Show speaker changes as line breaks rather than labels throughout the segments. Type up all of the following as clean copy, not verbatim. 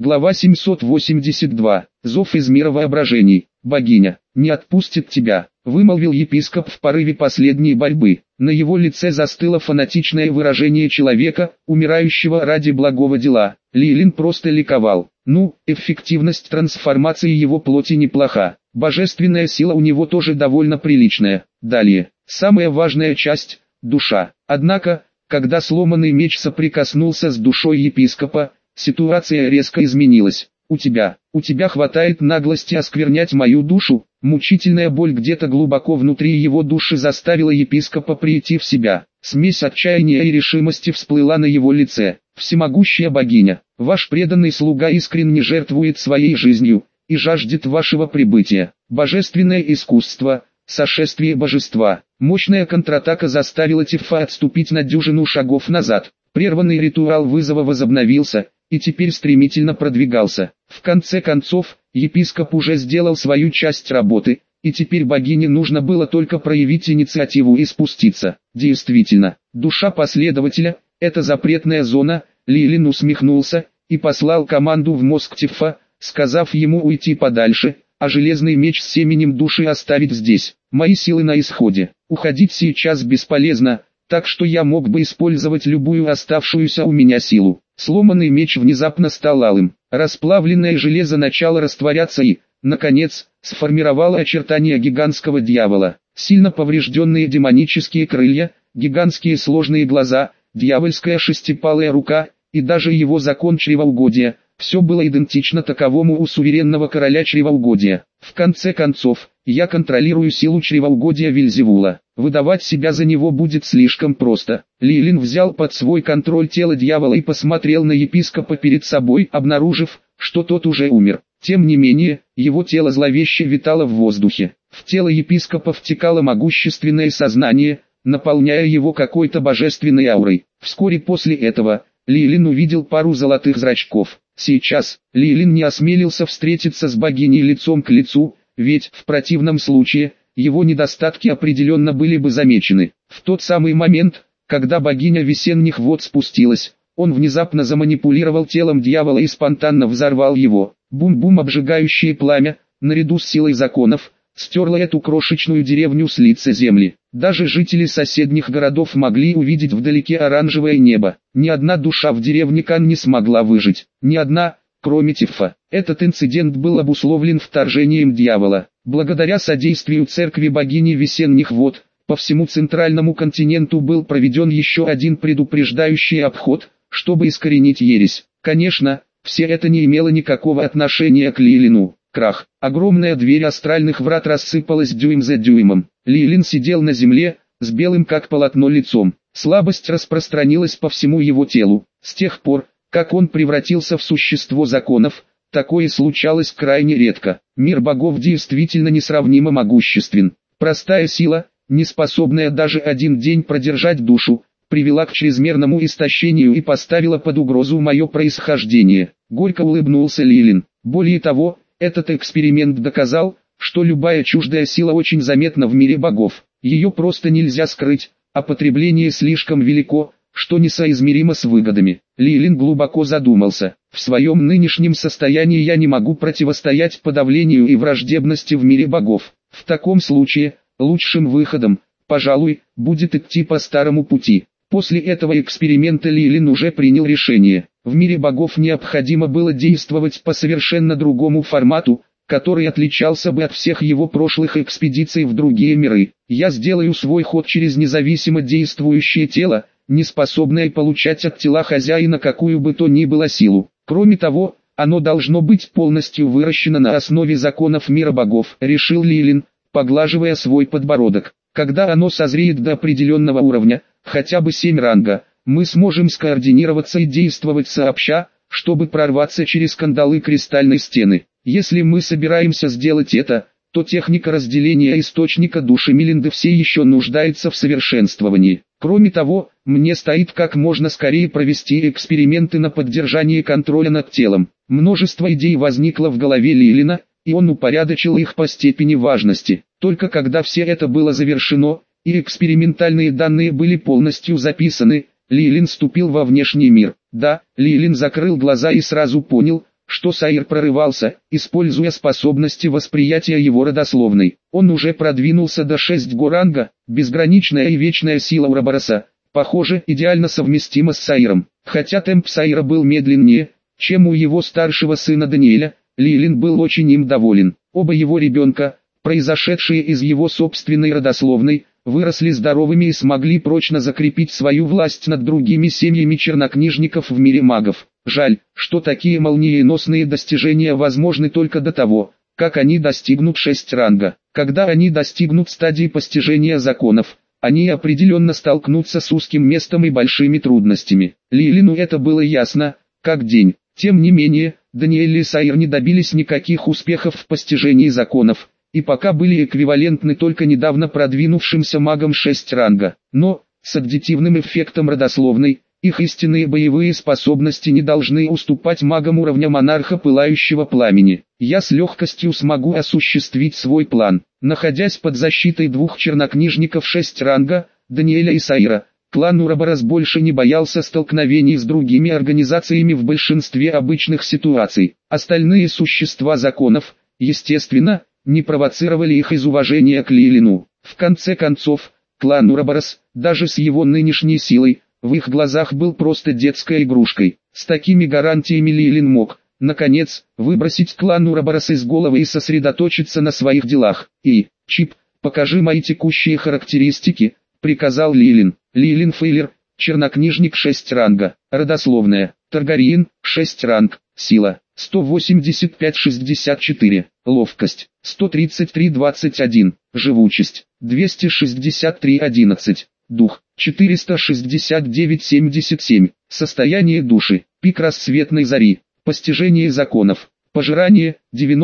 Глава 782. Зов из мира воображений. Богиня не отпустит тебя, вымолвил епископ в порыве последней борьбы. На его лице застыло фанатичное выражение человека, умирающего ради благого дела. Лилин просто ликовал. Эффективность трансформации его плоти неплоха. Божественная сила у него тоже довольно приличная. Далее, самая важная часть – душа. Однако, когда сломанный меч соприкоснулся с душой епископа, ситуация резко изменилась. У тебя хватает наглости осквернять мою душу. Мучительная боль где-то глубоко внутри его души заставила епископа прийти в себя. Смесь отчаяния и решимости всплыла на его лице. Всемогущая богиня, ваш преданный слуга искренне жертвует своей жизнью и жаждет вашего прибытия. Божественное искусство, сошествие божества. Мощная контратака заставила Тифа отступить на дюжину шагов назад. Прерванный ритуал вызова возобновился и теперь стремительно продвигался. В конце концов, епископ уже сделал свою часть работы, и теперь богине нужно было только проявить инициативу и спуститься. Действительно, душа последователя – это запретная зона. Лилин усмехнулся и послал команду в мозг Тифа, сказав ему уйти подальше, а железный меч с семенем души оставить здесь. Мои силы на исходе. Уходить сейчас бесполезно, так что я мог бы использовать любую оставшуюся у меня силу. Сломанный меч внезапно стал алым. Расплавленное железо начало растворяться и, наконец, сформировало очертания гигантского дьявола. Сильно поврежденные демонические крылья, гигантские сложные глаза, дьявольская шестипалая рука и даже его закон чревоугодия. Все было идентично таковому у суверенного короля чревоугодия. В конце концов, я контролирую силу чревоугодия Вельзевула. Выдавать себя за него будет слишком просто. Лилин взял под свой контроль тело дьявола и посмотрел на епископа перед собой, обнаружив, что тот уже умер. Тем не менее, его тело зловеще витало в воздухе. В тело епископа втекало могущественное сознание, наполняя его какой-то божественной аурой. Вскоре после этого, Лилин увидел пару золотых зрачков. Сейчас, Лилин не осмелился встретиться с богиней лицом к лицу, ведь, в противном случае, его недостатки определенно были бы замечены. В тот самый момент, когда богиня весенних вод спустилась, он внезапно заманипулировал телом дьявола и спонтанно взорвал его. Бум-бум, обжигающее пламя, наряду с силой законов, стерло эту крошечную деревню с лица земли. Даже жители соседних городов могли увидеть вдалеке оранжевое небо. Ни одна душа в деревне Кан не смогла выжить. Ни одна, кроме Тифа. Этот инцидент был обусловлен вторжением дьявола. Благодаря содействию церкви богини весенних вод, по всему центральному континенту был проведен еще один предупреждающий обход, чтобы искоренить ересь. Конечно, все это не имело никакого отношения к Лилину. Крах. Огромная дверь астральных врат рассыпалась дюйм за дюймом. Лилин сидел на земле, с белым как полотно лицом. Слабость распространилась по всему его телу. С тех пор, как он превратился в существо законов, такое случалось крайне редко. Мир богов действительно несравнимо могуществен. Простая сила, не способная даже один день продержать душу, привела к чрезмерному истощению и поставила под угрозу мое происхождение. Горько улыбнулся Лилин. Более того, этот эксперимент доказал, что любая чуждая сила очень заметна в мире богов. Ее просто нельзя скрыть, а потребление слишком велико, что несоизмеримо с выгодами. Лилин глубоко задумался. В своем нынешнем состоянии я не могу противостоять подавлению и враждебности в мире богов. В таком случае, лучшим выходом, пожалуй, будет идти по старому пути. После этого эксперимента Лилин уже принял решение. В мире богов необходимо было действовать по совершенно другому формату, который отличался бы от всех его прошлых экспедиций в другие миры. Я сделаю свой ход через независимо действующее тело, не способное получать от тела хозяина какую бы то ни было силу. Кроме того, оно должно быть полностью выращено на основе законов мира богов, решил Лилин, поглаживая свой подбородок. Когда оно созреет до определенного уровня, хотя бы 7 ранга, мы сможем скоординироваться и действовать сообща, чтобы прорваться через кандалы кристальной стены. Если мы собираемся сделать это, то техника разделения источника души Мелинды все еще нуждается в совершенствовании. Кроме того, мне стоит как можно скорее провести эксперименты на поддержание контроля над телом. Множество идей возникло в голове Лилина, и он упорядочил их по степени важности. Только когда все это было завершено, и экспериментальные данные были полностью записаны, Лилин вступил во внешний мир. Да, Лилин закрыл глаза и сразу понял, что Саир прорывался, используя способности восприятия его родословной. Он уже продвинулся до 6 ранга, безграничная и вечная сила Урабороса, похоже, идеально совместима с Саиром. Хотя темп Саира был медленнее, чем у его старшего сына Даниэля, Лилин был очень им доволен. Оба его ребенка, произошедшие из его собственной родословной, выросли здоровыми и смогли прочно закрепить свою власть над другими семьями чернокнижников в мире магов. Жаль, что такие молниеносные достижения возможны только до того, как они достигнут 6 ранга. Когда они достигнут стадии постижения законов, они определенно столкнутся с узким местом и большими трудностями. Лилину это было ясно, как день. Тем не менее, Даниэль и Саир не добились никаких успехов в постижении законов, и пока были эквивалентны только недавно продвинувшимся магам 6 ранга. Но, с аддитивным эффектом родословной, их истинные боевые способности не должны уступать магам уровня монарха пылающего пламени. Я с легкостью смогу осуществить свой план. Находясь под защитой 2 чернокнижников 6 ранга, Даниэля и Саира, клан Ураборос больше не боялся столкновений с другими организациями в большинстве обычных ситуаций. Остальные существа законов, естественно, не провоцировали их из уважения к Лилину. В конце концов, клан Ураборос, даже с его нынешней силой, в их глазах был просто детской игрушкой. С такими гарантиями Лилин мог, наконец, выбросить клан Ураборос из головы и сосредоточиться на своих делах. Чип, покажи мои текущие характеристики, приказал Лилин. Лилин Фейлер, чернокнижник 6 ранга, родословная, Таргариен, 6 ранг, сила, 185-64, ловкость, 133-21, живучесть, 263-11, дух, 469-77, состояние души, пик рассветной зари, постижение законов, пожирание,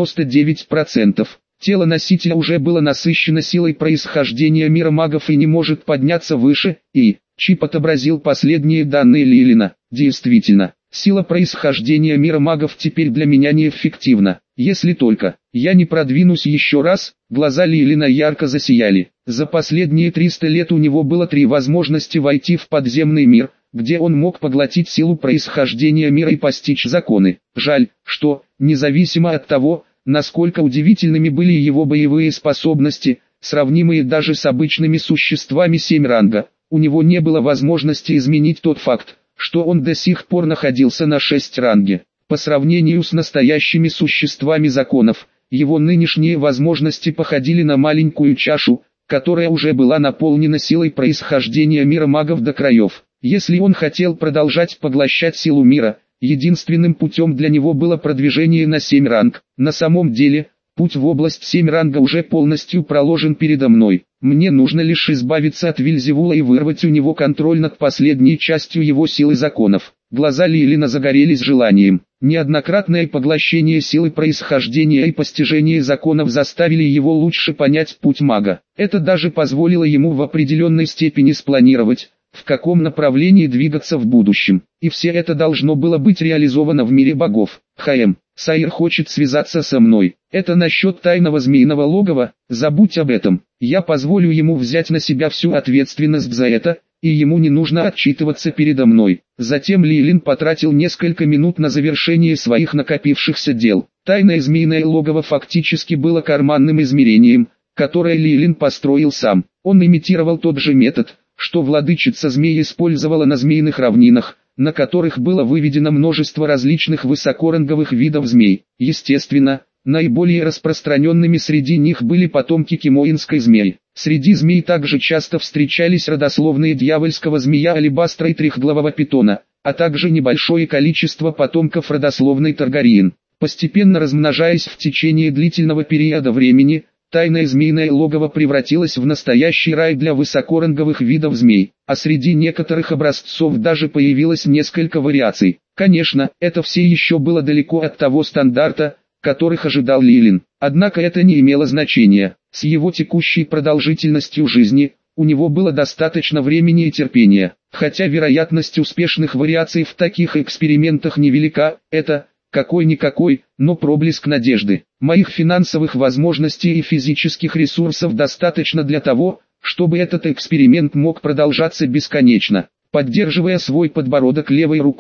99%. Тело носителя уже было насыщено силой происхождения мира магов и не может подняться выше, Чип отобразил последние данные Лилина. Действительно, сила происхождения мира магов теперь для меня неэффективна. Если только я не продвинусь еще раз. Глаза Лилина ярко засияли. За последние 300 лет у него было 3 возможности войти в подземный мир, где он мог поглотить силу происхождения мира и постичь законы. Жаль, что, независимо от того, насколько удивительными были его боевые способности, сравнимые даже с обычными существами 7 ранга, у него не было возможности изменить тот факт, что он до сих пор находился на 6 ранге. По сравнению с настоящими существами законов, его нынешние возможности походили на маленькую чашу, которая уже была наполнена силой происхождения мира магов до краев. Если он хотел продолжать поглощать силу мира, единственным путем для него было продвижение на 7 ранг. На самом деле, путь в область 7 ранга уже полностью проложен передо мной. Мне нужно лишь избавиться от Вильзевула и вырвать у него контроль над последней частью его силы законов. Глаза Лилина загорелись желанием. Неоднократное поглощение силы происхождения и постижение законов заставили его лучше понять путь мага. Это даже позволило ему в определенной степени спланировать, в каком направлении двигаться в будущем. И все это должно было быть реализовано в мире богов. Саир хочет связаться со мной. Это насчет тайного змеиного логова, забудь об этом. Я позволю ему взять на себя всю ответственность за это, и ему не нужно отчитываться передо мной. Затем Лилин потратил несколько минут на завершение своих накопившихся дел. Тайное змеиное логово фактически было карманным измерением, которое Лилин построил сам. Он имитировал тот же метод, что владычица змей использовала на змеиных равнинах, на которых было выведено множество различных высокоранговых видов змей. Естественно, наиболее распространенными среди них были потомки кимоинской змеи. Среди змей также часто встречались родословные дьявольского змея алебастра и трехглавого питона, а также небольшое количество потомков родословной Таргариен. Постепенно размножаясь в течение длительного периода времени, тайное змеиное логово превратилось в настоящий рай для высокоранговых видов змей, а среди некоторых образцов даже появилось несколько вариаций. Конечно, это все еще было далеко от того стандарта, которых ожидал Лилин. Однако это не имело значения. С его текущей продолжительностью жизни, у него было достаточно времени и терпения. Хотя вероятность успешных вариаций в таких экспериментах невелика, это, какой-никакой, но проблеск надежды. Моих финансовых возможностей и физических ресурсов достаточно для того, чтобы этот эксперимент мог продолжаться бесконечно. Поддерживая свой подбородок левой рукой,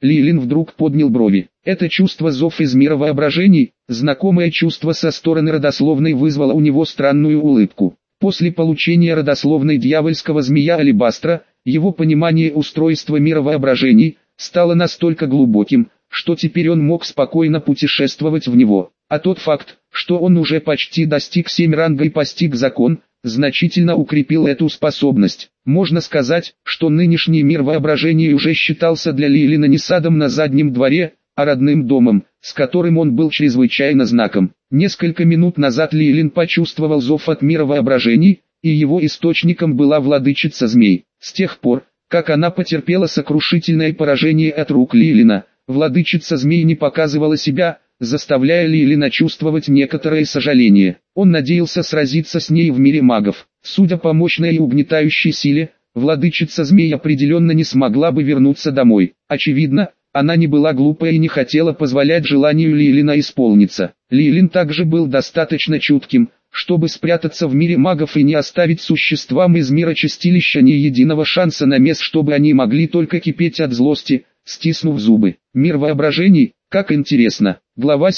Лилин вдруг поднял брови. Это чувство зов из мира воображений, знакомое чувство со стороны родословной, вызвало у него странную улыбку. После получения родословной дьявольского змея Алебастра, его понимание устройства мира воображений стало настолько глубоким, что теперь он мог спокойно путешествовать в него. А тот факт, что он уже почти достиг 7 ранга и постиг закон, значительно укрепил эту способность. Можно сказать, что нынешний мир воображения уже считался для Лилина не садом на заднем дворе, а родным домом, с которым он был чрезвычайно знаком. Несколько минут назад Лилин почувствовал зов от мира воображений, и его источником была владычица змей. С тех пор, как она потерпела сокрушительное поражение от рук Лилина, владычица змей не показывала себя, заставляя Лилина чувствовать некоторое сожаление. Он надеялся сразиться с ней в мире магов. Судя по мощной и угнетающей силе, владычица змей определенно не смогла бы вернуться домой. Очевидно, она не была глупой и не хотела позволять желанию Лилина исполниться. Лилин также был достаточно чутким, чтобы спрятаться в мире магов и не оставить существам из мира чистилища ни единого шанса на место, чтобы они могли только кипеть от злости, стиснув зубы. Мир воображений, как интересно. Глава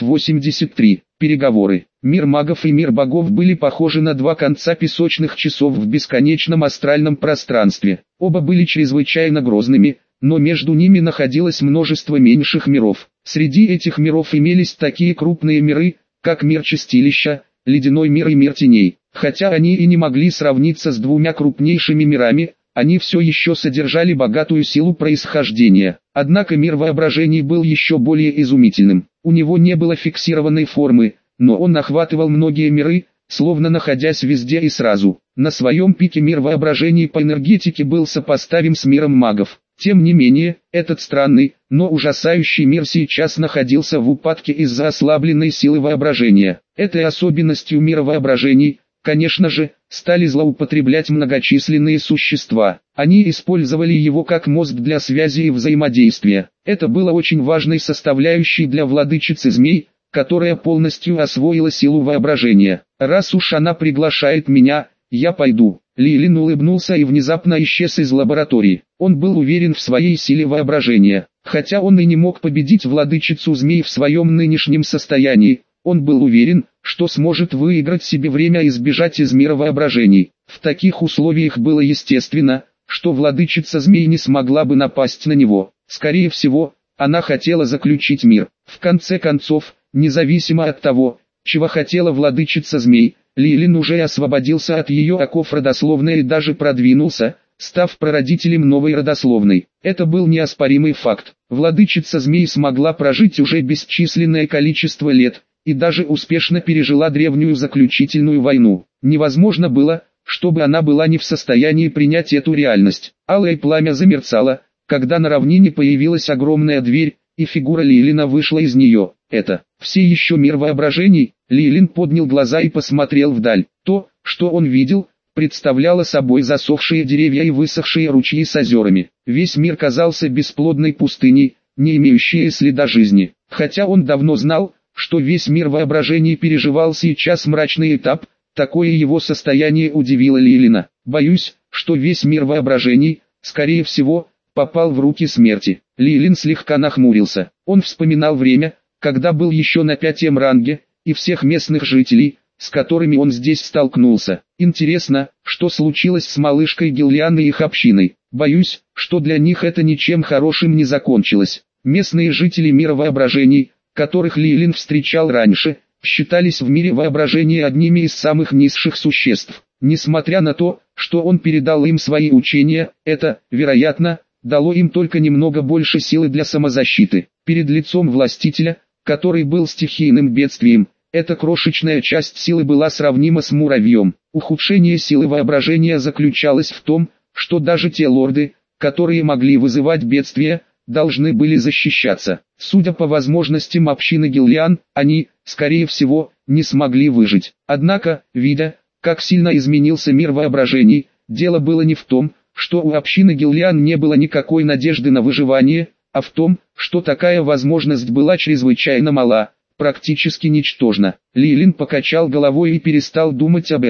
783. Переговоры. Мир магов и мир богов были похожи на два конца песочных часов в бесконечном астральном пространстве. Оба были чрезвычайно грозными, но между ними находилось множество меньших миров. Среди этих миров имелись такие крупные миры, как мир чистилища, ледяной мир и мир теней. Хотя они и не могли сравниться с двумя крупнейшими мирами, они все еще содержали богатую силу происхождения. Однако мир воображений был еще более изумительным. У него не было фиксированной формы, но он охватывал многие миры, словно находясь везде и сразу. На своем пике мир воображений по энергетике был сопоставим с миром магов. Тем не менее, этот странный, но ужасающий мир сейчас находился в упадке из-за ослабленной силы воображения. Этой особенностью мира воображений, конечно же, стали злоупотреблять многочисленные существа. Они использовали его как мост для связи и взаимодействия. Это было очень важной составляющей для владычицы змей, которая полностью освоила силу воображения. «Раз уж она приглашает меня, я пойду». Лилин улыбнулся и внезапно исчез из лаборатории. Он был уверен в своей силе воображения. Хотя он и не мог победить владычицу змей в своем нынешнем состоянии, он был уверен, что сможет выиграть себе время и сбежать из мира воображений. В таких условиях было естественно, что владычица змей не смогла бы напасть на него. Скорее всего, она хотела заключить мир. В конце концов, независимо от того, чего хотела владычица змей, Лилин уже освободился от ее оков родословной и даже продвинулся, став прародителем новой родословной. Это был неоспоримый факт. Владычица змей смогла прожить уже бесчисленное количество лет, и даже успешно пережила древнюю заключительную войну. Невозможно было, чтобы она была не в состоянии принять эту реальность. Алое пламя замерцало, когда на равнине появилась огромная дверь, и фигура Лилина вышла из нее. Это все еще мир воображений. Лилин поднял глаза и посмотрел вдаль. То, что он видел, представляло собой засохшие деревья и высохшие ручьи с озерами. Весь мир казался бесплодной пустыней, не имеющей следа жизни. Хотя он давно знал, что весь мир воображений переживал сейчас мрачный этап, такое его состояние удивило Лилина. «Боюсь, что весь мир воображений, скорее всего, попал в руки смерти». Лилин слегка нахмурился. Он вспоминал время, когда был еще на 5-м ранге, и всех местных жителей, с которыми он здесь столкнулся. Интересно, что случилось с малышкой Гиллиан и их общиной. Боюсь, что для них это ничем хорошим не закончилось. Местные жители мира воображений, которых Лилин встречал раньше, считались в мире воображения одними из самых низших существ. Несмотря на то, что он передал им свои учения, это, вероятно, дало им только немного больше силы для самозащиты. Перед лицом властителя, который был стихийным бедствием, эта крошечная часть силы была сравнима с муравьем. Ухудшение силы воображения заключалось в том, что даже те лорды, которые могли вызывать бедствия, должны были защищаться. Судя по возможностям общины Гиллиан, они, скорее всего, не смогли выжить. Однако, видя, как сильно изменился мир воображений, дело было не в том, что у общины Гиллиан не было никакой надежды на выживание, а в том, что такая возможность была чрезвычайно мала, практически ничтожна. Лилин покачал головой и перестал думать об этом.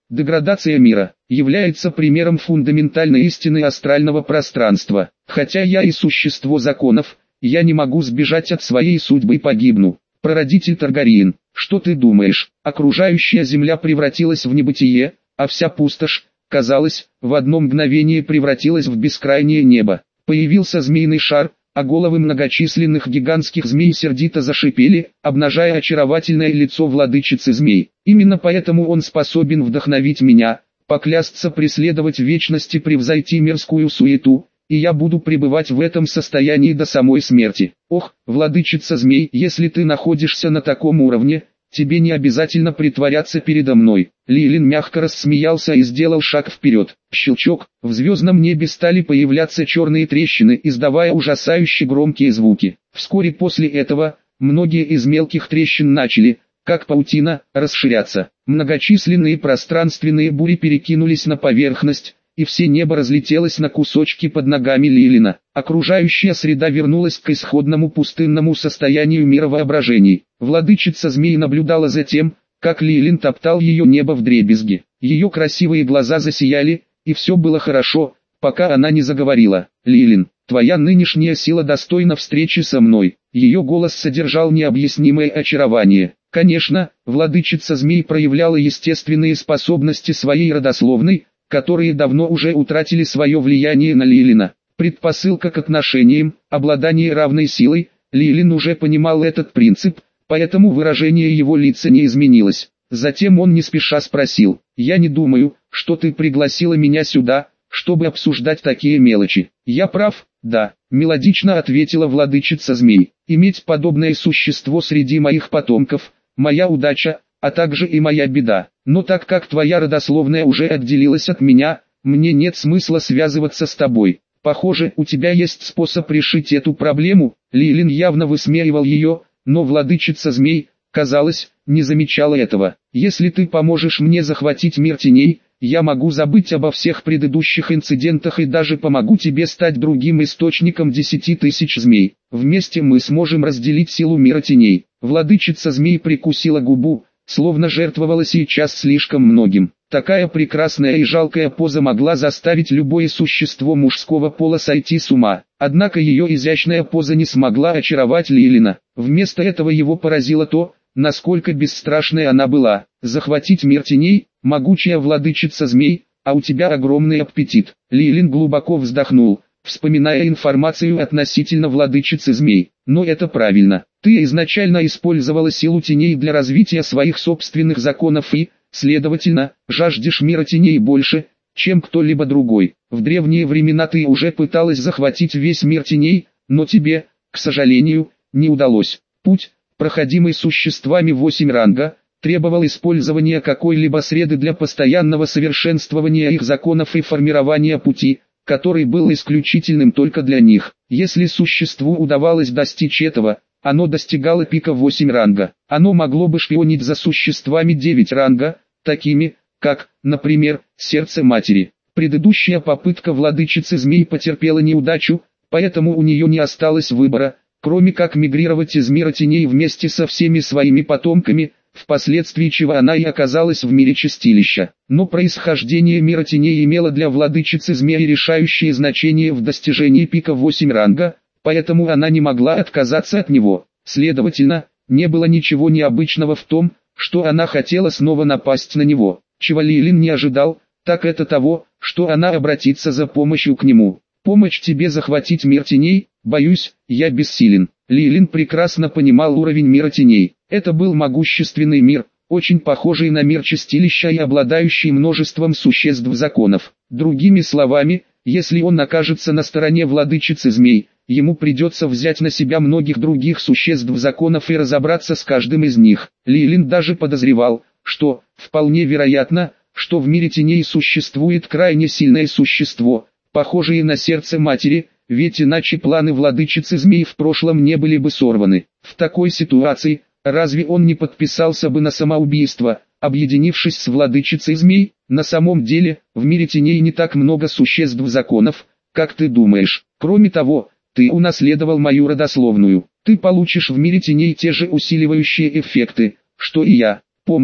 Деградация мира является примером фундаментальной истины астрального пространства. Хотя я и существо законов, я не могу сбежать от своей судьбы и погибну. Прародитель Таргариен, что ты думаешь? Окружающая земля превратилась в небытие, а вся пустошь, казалось, в одно мгновение превратилась в бескрайнее небо. Появился змеиный шар, а головы многочисленных гигантских змей сердито зашипели, обнажая очаровательное лицо владычицы змей. Именно поэтому он способен вдохновить меня, поклясться преследовать вечности, превзойти мирскую суету, и я буду пребывать в этом состоянии до самой смерти. Ох, владычица змей, если ты находишься на таком уровне, тебе не обязательно притворяться передо мной. Лилин мягко рассмеялся и сделал шаг вперед. Щелчок, в звездном небе стали появляться черные трещины, издавая ужасающе громкие звуки. Вскоре после этого, многие из мелких трещин начали, как паутина, расширяться. Многочисленные пространственные бури перекинулись на поверхность, и все небо разлетелось на кусочки под ногами Лилина. Окружающая среда вернулась к исходному пустынному состоянию мира воображений. Владычица змей наблюдала за тем, как Лилин топтал ее небо вдребезги. Ее красивые глаза засияли, и все было хорошо, пока она не заговорила. «Лилин, твоя нынешняя сила достойна встречи со мной». Ее голос содержал необъяснимое очарование. Конечно, владычица змей проявляла естественные способности своей родословной, которые давно уже утратили свое влияние на Лилина. Предпосылка к отношениям, обладание равной силой, Лилин уже понимал этот принцип, поэтому выражение его лица не изменилось. Затем он не спеша спросил: «Я не думаю, что ты пригласила меня сюда, чтобы обсуждать такие мелочи. Я прав?» «Да», — мелодично ответила владычица змей. «Иметь подобное существо среди моих потомков — моя удача, а также и моя беда. Но так как твоя родословная уже отделилась от меня, мне нет смысла связываться с тобой. Похоже, у тебя есть способ решить эту проблему». Лилин явно высмеивал ее, но владычица змей, казалось, не замечала этого. «Если ты поможешь мне захватить мир теней, я могу забыть обо всех предыдущих инцидентах и даже помогу тебе стать другим источником 10 тысяч змей. Вместе мы сможем разделить силу мира теней». Владычица змей прикусила губу, словно жертвовала сейчас слишком многим. Такая прекрасная и жалкая поза могла заставить любое существо мужского пола сойти с ума. Однако ее изящная поза не смогла очаровать Лилина. Вместо этого его поразило то, насколько бесстрашной она была. «Захватить мир теней, могучая владычица змей, а у тебя огромный аппетит». Лилин глубоко вздохнул, вспоминая информацию относительно владычицы змей. «Но это правильно. Ты изначально использовала силу теней для развития своих собственных законов и, следовательно, жаждешь мира теней больше, чем кто-либо другой. В древние времена ты уже пыталась захватить весь мир теней, но тебе, к сожалению, не удалось. Путь, проходимый существами 8 ранга, требовал использования какой-либо среды для постоянного совершенствования их законов и формирования пути, который был исключительным только для них. Если существу удавалось достичь этого, оно достигало пика 8 ранга. Оно могло бы шпионить за существами 9 ранга, такими, как, например, сердце матери. Предыдущая попытка владычицы змей потерпела неудачу, поэтому у нее не осталось выбора, кроме как мигрировать из мира теней вместе со всеми своими потомками, впоследствии чего она и оказалась в мире чистилища. Но происхождение мира теней имело для владычицы змей решающее значение в достижении пика 8 ранга, поэтому она не могла отказаться от него. Следовательно, не было ничего необычного в том, что она хотела снова напасть на него. Чего Лилин не ожидал, так это того, что она обратится за помощью к нему. «Помочь тебе захватить мир теней? Боюсь, я бессилен». Лилин прекрасно понимал уровень мира теней. Это был могущественный мир, очень похожий на мир чистилища и обладающий множеством существ законов. Другими словами, если он окажется на стороне владычицы змей, ему придется взять на себя многих других существ законов и разобраться с каждым из них. Лилин даже подозревал, что, вполне вероятно, что в мире теней существует крайне сильное существо, похожее на сердце матери, ведь иначе планы владычицы змей в прошлом не были бы сорваны. В такой ситуации, разве он не подписался бы на самоубийство, объединившись с владычицей змей? На самом деле, в мире теней не так много существ законов, как ты думаешь. Кроме того, ты унаследовал мою родословную. Ты получишь в мире теней те же усиливающие эффекты, что и я. Помощь,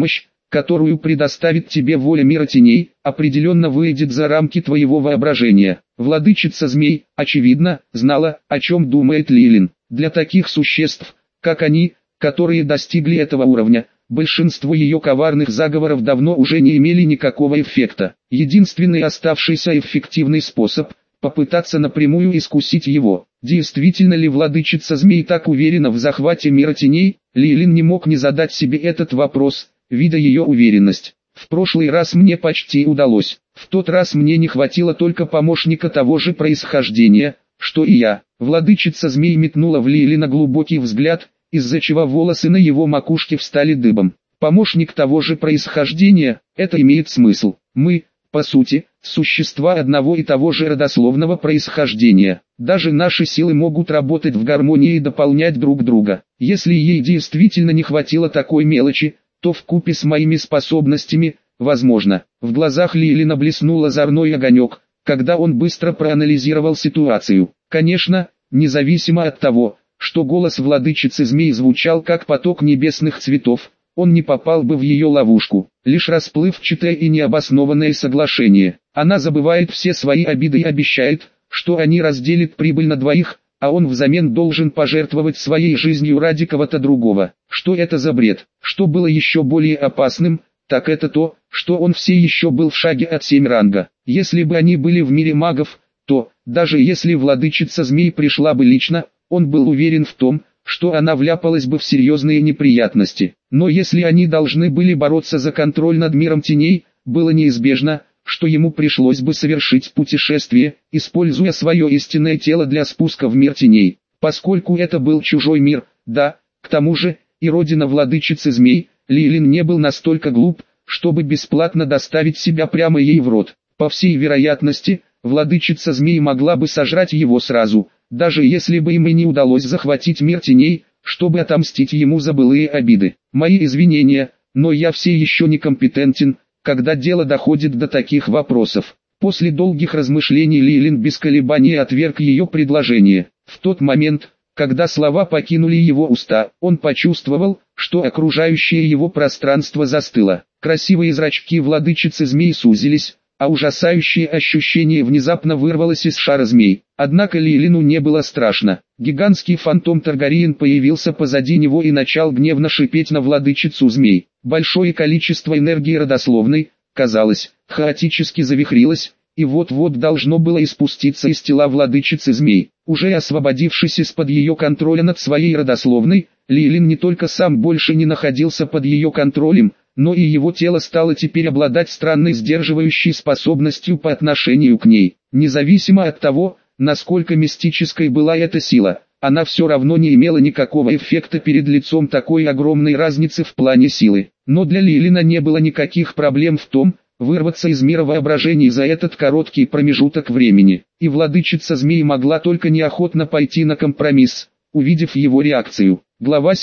которую предоставит тебе воля мира теней, определенно выйдет за рамки твоего воображения. Владычица змей, очевидно, знала, о чем думает Лилин. Для таких существ, как они, которые достигли этого уровня, большинство ее коварных заговоров давно уже не имели никакого эффекта. Единственный оставшийся эффективный способ – попытаться напрямую искусить его. Действительно ли владычица змей так уверена в захвате мира теней? Лилин не мог не задать себе этот вопрос, видя ее уверенность. В прошлый раз мне почти удалось. В тот раз мне не хватило только помощника того же происхождения, что и я. Владычица змей метнула в Лилина глубокий взгляд, из-за чего волосы на его макушке встали дыбом. Помощник того же происхождения, это имеет смысл. Мы, по сути, существа одного и того же родословного происхождения. Даже наши силы могут работать в гармонии и дополнять друг друга. Если ей действительно не хватило такой мелочи, то вкупе с моими способностями, возможно. В глазах Лилина блеснул озорной огонек, когда он быстро проанализировал ситуацию. Конечно, независимо от того, что голос владычицы змей звучал как поток небесных цветов, он не попал бы в ее ловушку. Лишь расплывчатое и необоснованное соглашение. Она забывает все свои обиды и обещает, что они разделят прибыль на двоих, а он взамен должен пожертвовать своей жизнью ради кого-то другого. Что это за бред? Что было еще более опасным, так это то, что он все еще был в шаге от 7 ранга. Если бы они были в мире магов, то, даже если владычица змей пришла бы лично, он был уверен в том, что она вляпалась бы в серьезные неприятности. Но если они должны были бороться за контроль над миром теней, было неизбежно, что ему пришлось бы совершить путешествие, используя свое истинное тело для спуска в мир теней. Поскольку это был чужой мир, да, к тому же, и родина владычицы змей, Лилин не был настолько глуп, чтобы бесплатно доставить себя прямо ей в рот. По всей вероятности, владычица змей могла бы сожрать его сразу, даже если бы им и не удалось захватить мир теней, чтобы отомстить ему за былые обиды. Мои извинения, но я все еще некомпетентен, когда дело доходит до таких вопросов. После долгих размышлений Лилин без колебаний отверг ее предложение. В тот момент, когда слова покинули его уста, он почувствовал, что окружающее его пространство застыло. Красивые зрачки владычицы змей сузились, а ужасающее ощущение внезапно вырвалось из шара змей. Однако Лилину не было страшно. Гигантский фантом Таргариен появился позади него и начал гневно шипеть на владычицу змей. Большое количество энергии родословной, казалось, хаотически завихрилось, и вот-вот должно было испуститься из тела владычицы змей. Уже освободившись из-под ее контроля над своей родословной, Лилин не только сам больше не находился под ее контролем, но и его тело стало теперь обладать странной сдерживающей способностью по отношению к ней. Независимо от того, насколько мистической была эта сила, она все равно не имела никакого эффекта перед лицом такой огромной разницы в плане силы. Но для Лилина не было никаких проблем в том, вырваться из мира воображений за этот короткий промежуток времени. И владычица змей могла только неохотно пойти на компромисс, увидев его реакцию. Глава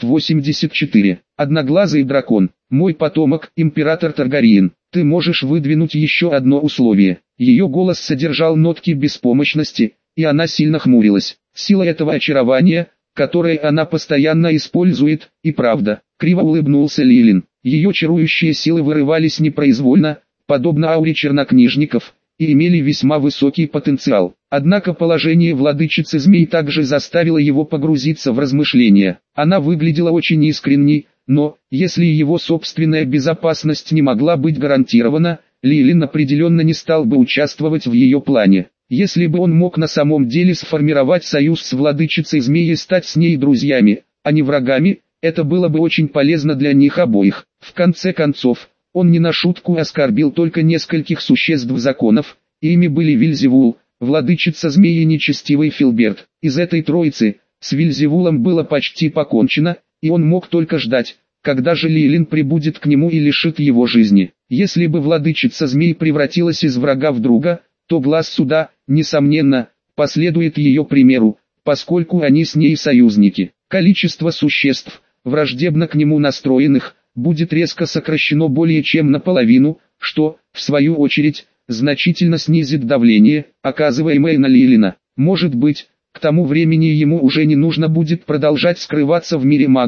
784. Одноглазый дракон. Мой потомок, император Таргариен. Ты можешь выдвинуть еще одно условие. Ее голос содержал нотки беспомощности, и она сильно хмурилась. Сила этого очарования, которое она постоянно использует, и правда. Криво улыбнулся Лилин. Ее чарующие силы вырывались непроизвольно, подобно ауре чернокнижников, и имели весьма высокий потенциал. Однако положение владычицы змей также заставило его погрузиться в размышления. Она выглядела очень искренней, но, если его собственная безопасность не могла быть гарантирована, Лилин определенно не стал бы участвовать в ее плане. Если бы он мог на самом деле сформировать союз с владычицей змей и стать с ней друзьями, а не врагами, это было бы очень полезно для них обоих. В конце концов, он не на шутку оскорбил только нескольких существ законов, ими были Вильзевул, владычица змей и нечестивый Филберт. Из этой троицы, с Вильзевулом было почти покончено, и он мог только ждать, когда же Лилин прибудет к нему и лишит его жизни. Если бы владычица змей превратилась из врага в друга, то глаз суда, несомненно, последует ее примеру, поскольку они с ней союзники. Количество существ, враждебно к нему настроенных, будет резко сокращено более чем наполовину, что, в свою очередь, значительно снизит давление, оказываемое на Лилина. Может быть, к тому времени ему уже не нужно будет продолжать скрываться в мире магов,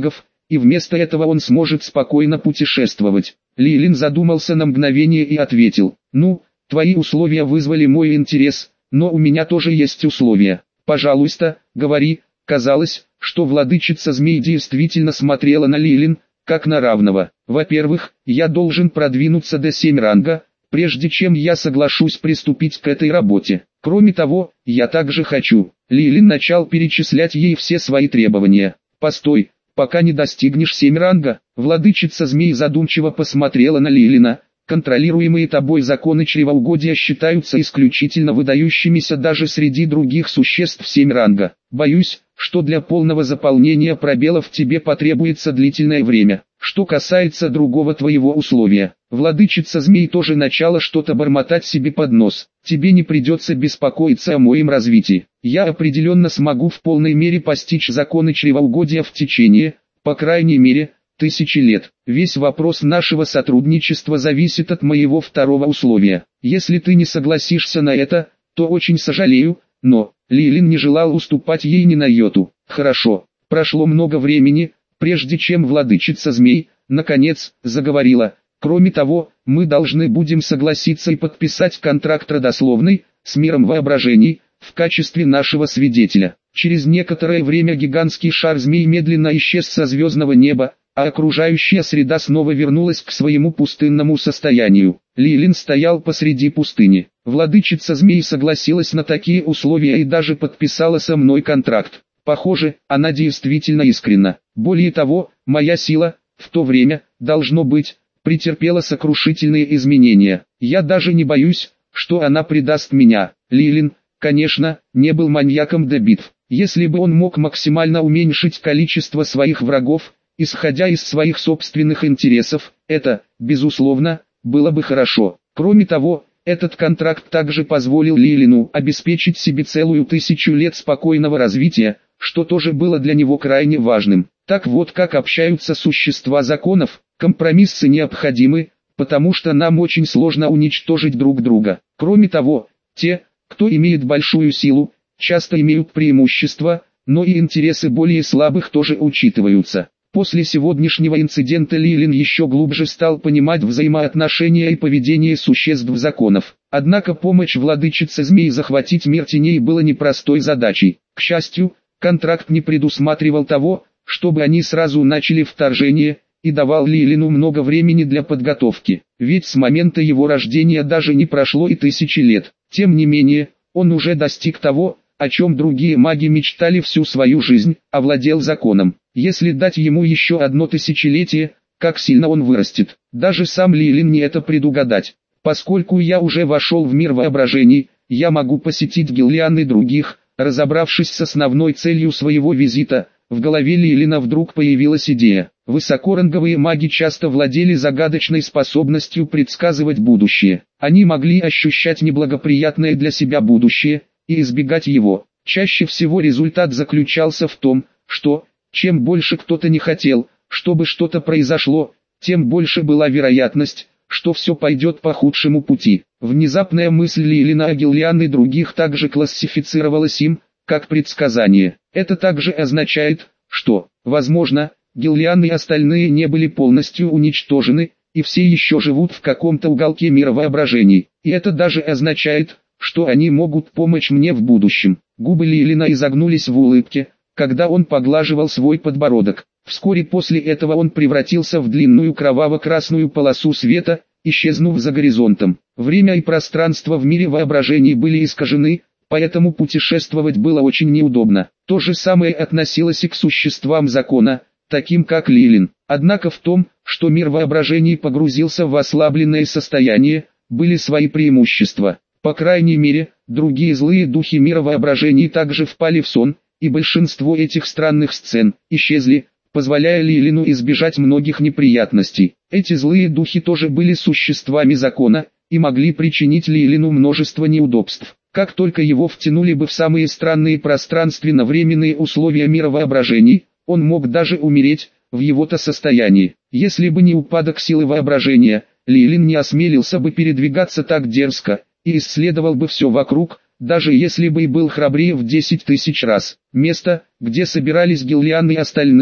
и вместо этого он сможет спокойно путешествовать. Лилин задумался на мгновение и ответил: «Ну, твои условия вызвали мой интерес, но у меня тоже есть условия. Пожалуйста, говори». Казалось, что владычица змей действительно смотрела на Лилин, как на равного. «Во-первых, я должен продвинуться до 7 ранга, прежде чем я соглашусь приступить к этой работе. Кроме того, я также хочу». Лилин начал перечислять ей все свои требования. «Постой, пока не достигнешь 7 ранга». Владычица змей задумчиво посмотрела на Лилина. «Контролируемые тобой законы чревоугодия считаются исключительно выдающимися даже среди других существ 7 ранга. Боюсь, что для полного заполнения пробелов тебе потребуется длительное время. Что касается другого твоего условия». Владычица змей тоже начала что-то бормотать себе под нос. «Тебе не придется беспокоиться о моем развитии. Я определенно смогу в полной мере постичь законы чревоугодия в течение, по крайней мере, 1000 лет. Весь вопрос нашего сотрудничества зависит от моего второго условия. Если ты не согласишься на это, то очень сожалею, но...» Лилин не желал уступать ей ни на йоту. «Хорошо». Прошло много времени, прежде чем владычица змей, наконец, заговорила. «Кроме того, мы должны будем согласиться и подписать контракт родословный, с миром воображений, в качестве нашего свидетеля». Через некоторое время гигантский шар змей медленно исчез со звездного неба, а окружающая среда снова вернулась к своему пустынному состоянию. Лилин стоял посреди пустыни. Владычица змей согласилась на такие условия и даже подписала со мной контракт. Похоже, она действительно искренна. Более того, моя сила, в то время, должно быть, претерпела сокрушительные изменения. Я даже не боюсь, что она предаст меня. Лилин, конечно, не был маньяком до битв. Если бы он мог максимально уменьшить количество своих врагов, исходя из своих собственных интересов, это, безусловно, было бы хорошо. Кроме того, этот контракт также позволил Лилину обеспечить себе целую 1000 лет спокойного развития, что тоже было для него крайне важным. Так вот, как общаются существа законов, компромиссы необходимы, потому что нам очень сложно уничтожить друг друга. Кроме того, те, кто имеет большую силу, часто имеют преимущество, но и интересы более слабых тоже учитываются. После сегодняшнего инцидента Лилин еще глубже стал понимать взаимоотношения и поведение существ законов. Однако помощь владычице змей захватить мир теней было непростой задачей. К счастью, контракт не предусматривал того, чтобы они сразу начали вторжение, и давал Лилину много времени для подготовки. Ведь с момента его рождения даже не прошло и 1000 лет. Тем не менее, он уже достиг того, о чем другие маги мечтали всю свою жизнь, овладел законом. Если дать ему еще одно тысячелетие, как сильно он вырастет. Даже сам Лилин не это предугадать. Поскольку я уже вошел в мир воображений, я могу посетить Гиллиан и других. Разобравшись с основной целью своего визита, в голове Лилина вдруг появилась идея. Высокоранговые маги часто владели загадочной способностью предсказывать будущее. Они могли ощущать неблагоприятное для себя будущее и избегать его. Чаще всего результат заключался в том, что, чем больше кто-то не хотел, чтобы что-то произошло, тем больше была вероятность, что все пойдет по худшему пути. Внезапная мысль Лилина о Гиллиан и других также классифицировалась им, как предсказание. Это также означает, что, возможно, Гиллиан и остальные не были полностью уничтожены, и все еще живут в каком-то уголке мира воображений. И это даже означает, что они могут помочь мне в будущем. Губы Лилина изогнулись в улыбке, когда он поглаживал свой подбородок. Вскоре после этого он превратился в длинную кроваво-красную полосу света, исчезнув за горизонтом. Время и пространство в мире воображений были искажены, поэтому путешествовать было очень неудобно. То же самое относилось и к существам закона, таким как Лилин. Однако в том, что мир воображений погрузился в ослабленное состояние, были свои преимущества. По крайней мере, другие злые духи мира воображений также впали в сон, и большинство этих странных сцен исчезли, позволяя Лилину избежать многих неприятностей. Эти злые духи тоже были существами закона, и могли причинить Лилину множество неудобств. Как только его втянули бы в самые странные пространственно-временные условия мира воображений, он мог даже умереть, в его-то состоянии. Если бы не упадок силы воображения, Лилин не осмелился бы передвигаться так дерзко, и исследовал бы все вокруг, даже если бы и был храбрее в 10 000 раз. Место, где собирались Гиллиан и остальные,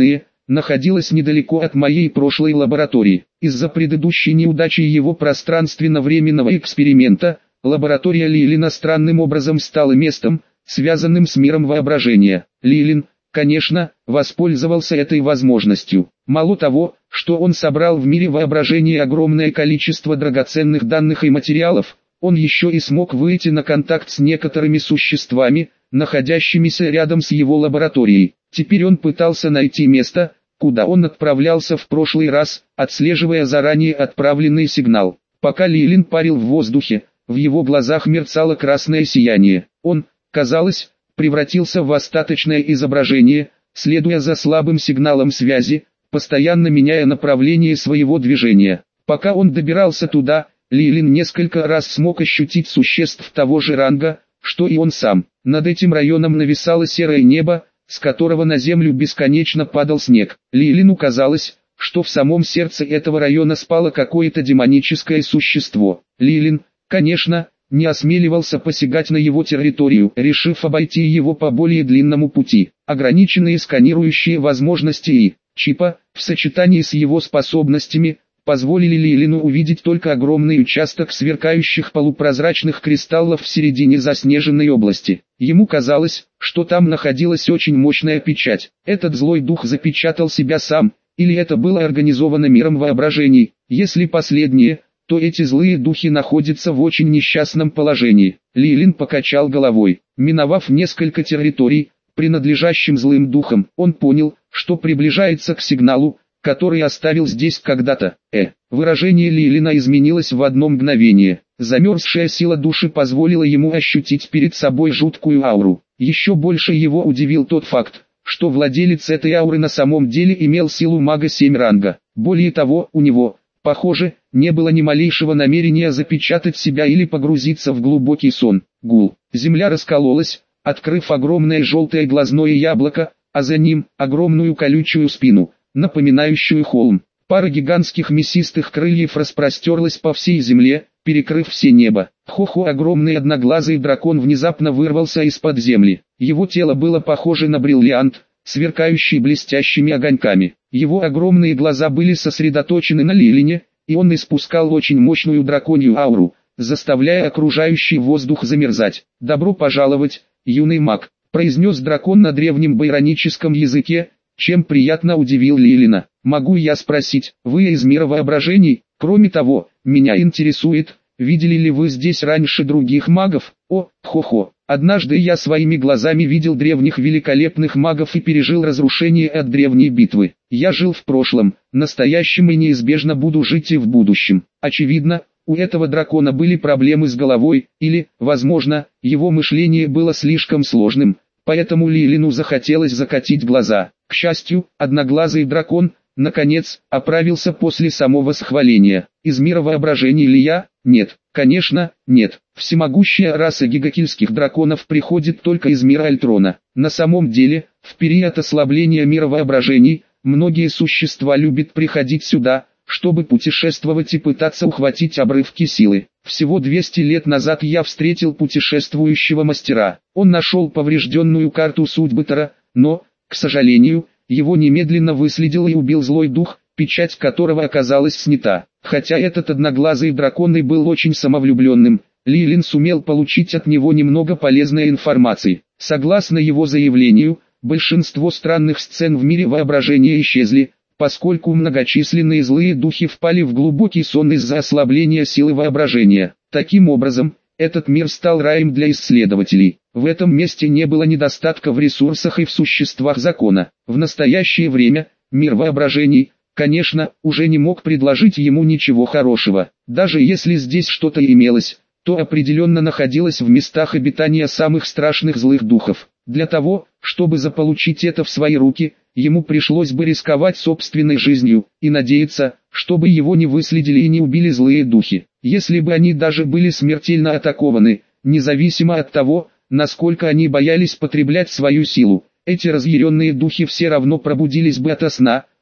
находилось недалеко от моей прошлой лаборатории. Из-за предыдущей неудачи его пространственно-временного эксперимента, лаборатория Лилина странным образом стала местом, связанным с миром воображения. Лилин, конечно, воспользовался этой возможностью. Мало того, что он собрал в мире воображения огромное количество драгоценных данных и материалов, он еще и смог выйти на контакт с некоторыми существами, находящимися рядом с его лабораторией. Теперь он пытался найти место, куда он отправлялся в прошлый раз, отслеживая заранее отправленный сигнал. Пока Лилин парил в воздухе, в его глазах мерцало красное сияние. Он, казалось, превратился в остаточное изображение, следуя за слабым сигналом связи, постоянно меняя направление своего движения. Пока он добирался туда, Лилин несколько раз смог ощутить существ того же ранга, что и он сам. Над этим районом нависало серое небо, с которого на землю бесконечно падал снег. Лилину казалось, что в самом сердце этого района спало какое-то демоническое существо. Лилин, конечно, не осмеливался посягать на его территорию, решив обойти его по более длинному пути. Ограниченные сканирующие возможности и чипа, в сочетании с его способностями, позволили Лилину увидеть только огромный участок сверкающих полупрозрачных кристаллов в середине заснеженной области. Ему казалось, что там находилась очень мощная печать. Этот злой дух запечатал себя сам, или это было организовано миром воображений. Если последнее, то эти злые духи находятся в очень несчастном положении. Лилин покачал головой. Миновав несколько территорий, принадлежащим злым духам, он понял, что приближается к сигналу, который оставил здесь когда-то. Выражение Лилина изменилось в одно мгновение. Замерзшая сила души позволила ему ощутить перед собой жуткую ауру. Еще больше его удивил тот факт, что владелец этой ауры на самом деле имел силу мага 7 ранга. Более того, у него, похоже, не было ни малейшего намерения запечатать себя или погрузиться в глубокий сон. Гул. Земля раскололась, открыв огромное желтое глазное яблоко, а за ним огромную колючую спину, напоминающую холм. Пара гигантских мясистых крыльев распростерлась по всей земле, перекрыв все небо. Хохо, огромный одноглазый дракон, внезапно вырвался из-под земли. Его тело было похоже на бриллиант, сверкающий блестящими огоньками. Его огромные глаза были сосредоточены на Лилине, и он испускал очень мощную драконью ауру, заставляя окружающий воздух замерзать. «Добро пожаловать, юный маг», — произнес дракон на древнем байроническом языке, чем приятно удивил Лилина. «Могу я спросить, вы из мира воображений? Кроме того, меня интересует, видели ли вы здесь раньше других магов?» Хо-хо. Однажды я своими глазами видел древних великолепных магов и пережил разрушение от древней битвы. Я жил в прошлом, настоящем и неизбежно буду жить и в будущем. Очевидно, у этого дракона были проблемы с головой, или, возможно, его мышление было слишком сложным, поэтому Лилину захотелось закатить глаза. К счастью, одноглазый дракон, наконец, оправился после самовосхваления. Из мира воображений ли я? Нет, конечно, нет. Всемогущая раса гигакильских драконов приходит только из мира Альтрона. На самом деле, в период ослабления мира воображений, многие существа любят приходить сюда, чтобы путешествовать и пытаться ухватить обрывки силы. Всего 200 лет назад я встретил путешествующего мастера. Он нашел поврежденную карту судьбы Тора, но, к сожалению, его немедленно выследил и убил злой дух, печать которого оказалась снята. Хотя этот одноглазый дракон и был очень самовлюбленным, Лилин сумел получить от него немного полезной информации. Согласно его заявлению, большинство странных сцен в мире воображения исчезли, поскольку многочисленные злые духи впали в глубокий сон из-за ослабления силы воображения. Таким образом, этот мир стал раем для исследователей. В этом месте не было недостатка в ресурсах и в существах закона. В настоящее время, мир воображений, конечно, уже не мог предложить ему ничего хорошего. Даже если здесь что-то имелось, то определенно находилось в местах обитания самых страшных злых духов. Для того, чтобы заполучить это в свои руки, ему пришлось бы рисковать собственной жизнью, и надеяться, чтобы его не выследили и не убили злые духи. Если бы они даже были смертельно атакованы, независимо от того, насколько они боялись потреблять свою силу, эти разъяренные духи все равно пробудились бы ото сна,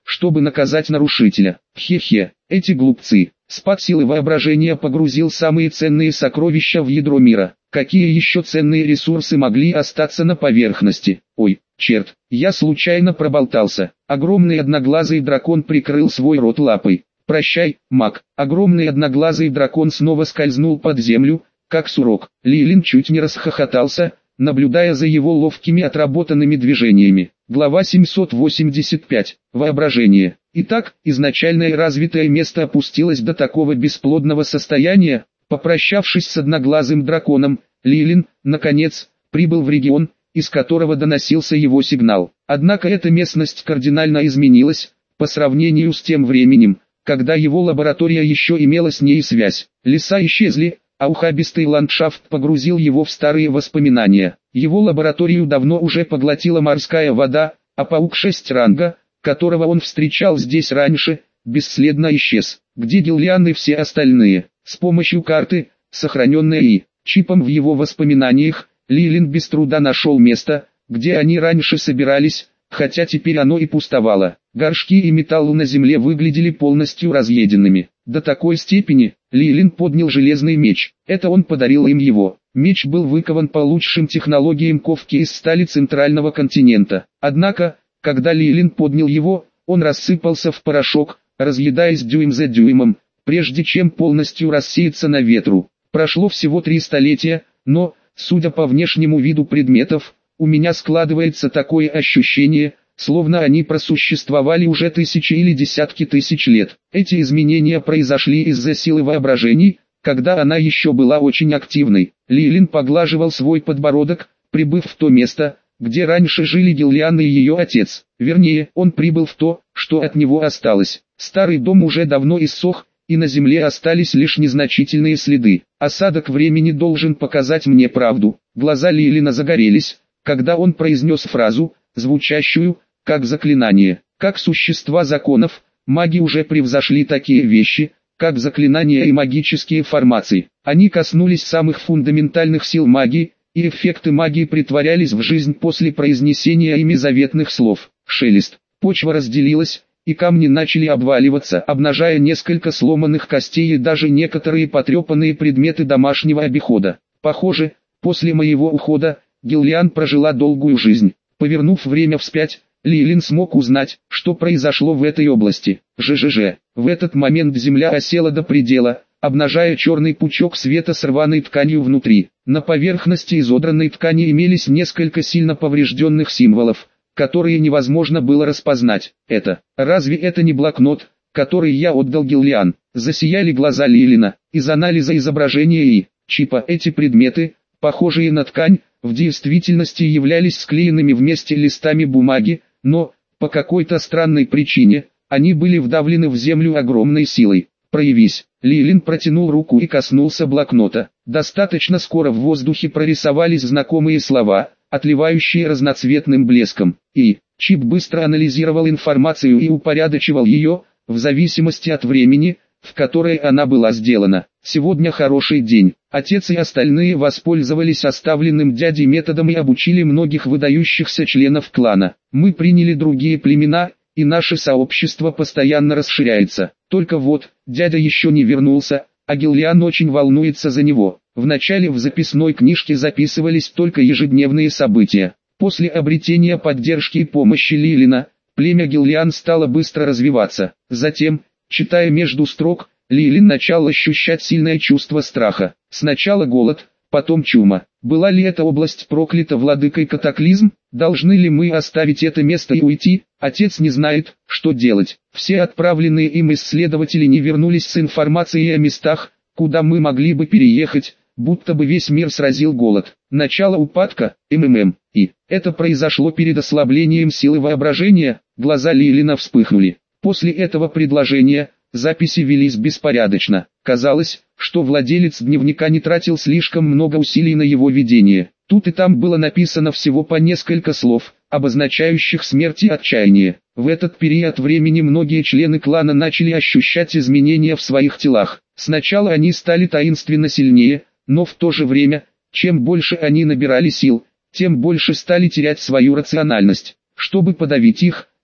чтобы наказать нарушителя. Хе-хе, эти глупцы. Спад силы воображения погрузил самые ценные сокровища в ядро мира. Какие еще ценные ресурсы могли остаться на поверхности? Ой, черт, я случайно проболтался. Огромный одноглазый дракон прикрыл свой рот лапой. Прощай, маг. Огромный одноглазый дракон снова скользнул под землю, как сурок. Лилин чуть не расхохотался, наблюдая за его ловкими отработанными движениями. Глава 785. Воображение. Итак, изначальное развитое место опустилось до такого бесплодного состояния. Попрощавшись с одноглазым драконом, Лилин, наконец, прибыл в регион, из которого доносился его сигнал. Однако эта местность кардинально изменилась, по сравнению с тем временем, когда его лаборатория еще имела с ней связь. Леса исчезли, а ухабистый ландшафт погрузил его в старые воспоминания. Его лабораторию давно уже поглотила морская вода, а паук 6 ранга, которого он встречал здесь раньше, бесследно исчез. Где Гиллиан и все остальные? С помощью карты, сохраненной и чипом в его воспоминаниях, Лилин без труда нашел место, где они раньше собирались, хотя теперь оно и пустовало. Горшки и металл на земле выглядели полностью разъеденными. До такой степени, Лилин поднял железный меч. Это он подарил им его. Меч был выкован по лучшим технологиям ковки из стали центрального континента. Однако, когда Лилин поднял его, он рассыпался в порошок, разъедаясь дюйм за дюймом, прежде чем полностью рассеяться на ветру. Прошло всего 3 столетия, но, судя по внешнему виду предметов, у меня складывается такое ощущение, словно они просуществовали уже тысячи или десятки тысяч лет. Эти изменения произошли из-за силы воображений, когда она еще была очень активной. Лилин поглаживал свой подбородок, прибыв в то место, где раньше жили Гиллиан и ее отец. Вернее, он прибыл в то, что от него осталось. Старый дом уже давно иссох, и на земле остались лишь незначительные следы. Осадок времени должен показать мне правду. Глаза Лилина загорелись, когда он произнес фразу, звучащую, как заклинание. Как существа законов, маги уже превзошли такие вещи, как заклинания и магические формации. Они коснулись самых фундаментальных сил магии, и эффекты магии притворялись в жизнь после произнесения ими заветных слов. Шелест. Почва разделилась, и камни начали обваливаться, обнажая несколько сломанных костей и даже некоторые потрепанные предметы домашнего обихода. Похоже, после моего ухода, Гиллиан прожила долгую жизнь. Повернув время вспять, Лилин смог узнать, что произошло в этой области. ЖЖЖ. В этот момент земля осела до предела, обнажая черный пучок света с рваной тканью внутри. На поверхности изодранной ткани имелись несколько сильно поврежденных символов, которые невозможно было распознать. Разве это не блокнот, который я отдал Гиллиан? Засияли глаза Лилина. Из анализа изображения и чипа эти предметы, похожие на ткань, в действительности являлись склеенными вместе листами бумаги, но, по какой-то странной причине, они были вдавлены в землю огромной силой. «Проявись». Лилин протянул руку и коснулся блокнота. Достаточно скоро в воздухе прорисовались знакомые слова, отливающие разноцветным блеском. И чип быстро анализировал информацию и упорядочивал ее, в зависимости от времени, в которое она была сделана. Сегодня хороший день. Отец и остальные воспользовались оставленным дядей методом и обучили многих выдающихся членов клана. Мы приняли другие племена, и наше сообщество постоянно расширяется. Только вот, дядя еще не вернулся, а Гиллиан очень волнуется за него. Вначале в записной книжке записывались только ежедневные события. После обретения поддержки и помощи Лилина, племя Гиллиан стало быстро развиваться. Затем, читая между строк, Лилин начал ощущать сильное чувство страха. Сначала голод, потом чума. Была ли эта область проклята владыкой катаклизм? Должны ли мы оставить это место и уйти? Отец не знает, что делать. Все отправленные им исследователи не вернулись с информацией о местах, куда мы могли бы переехать, будто бы весь мир сразил голод. Начало упадка, и это произошло перед ослаблением силы воображения. Глаза Лилина вспыхнули. После этого предложения, записи велись беспорядочно. Казалось, что владелец дневника не тратил слишком много усилий на его ведение. Тут и там было написано всего по несколько слов, обозначающих смерть и отчаяние. В этот период времени многие члены клана начали ощущать изменения в своих телах. Сначала они стали таинственно сильнее, но в то же время, чем больше они набирали сил, тем больше стали терять свою рациональность. Чтобы подавить их,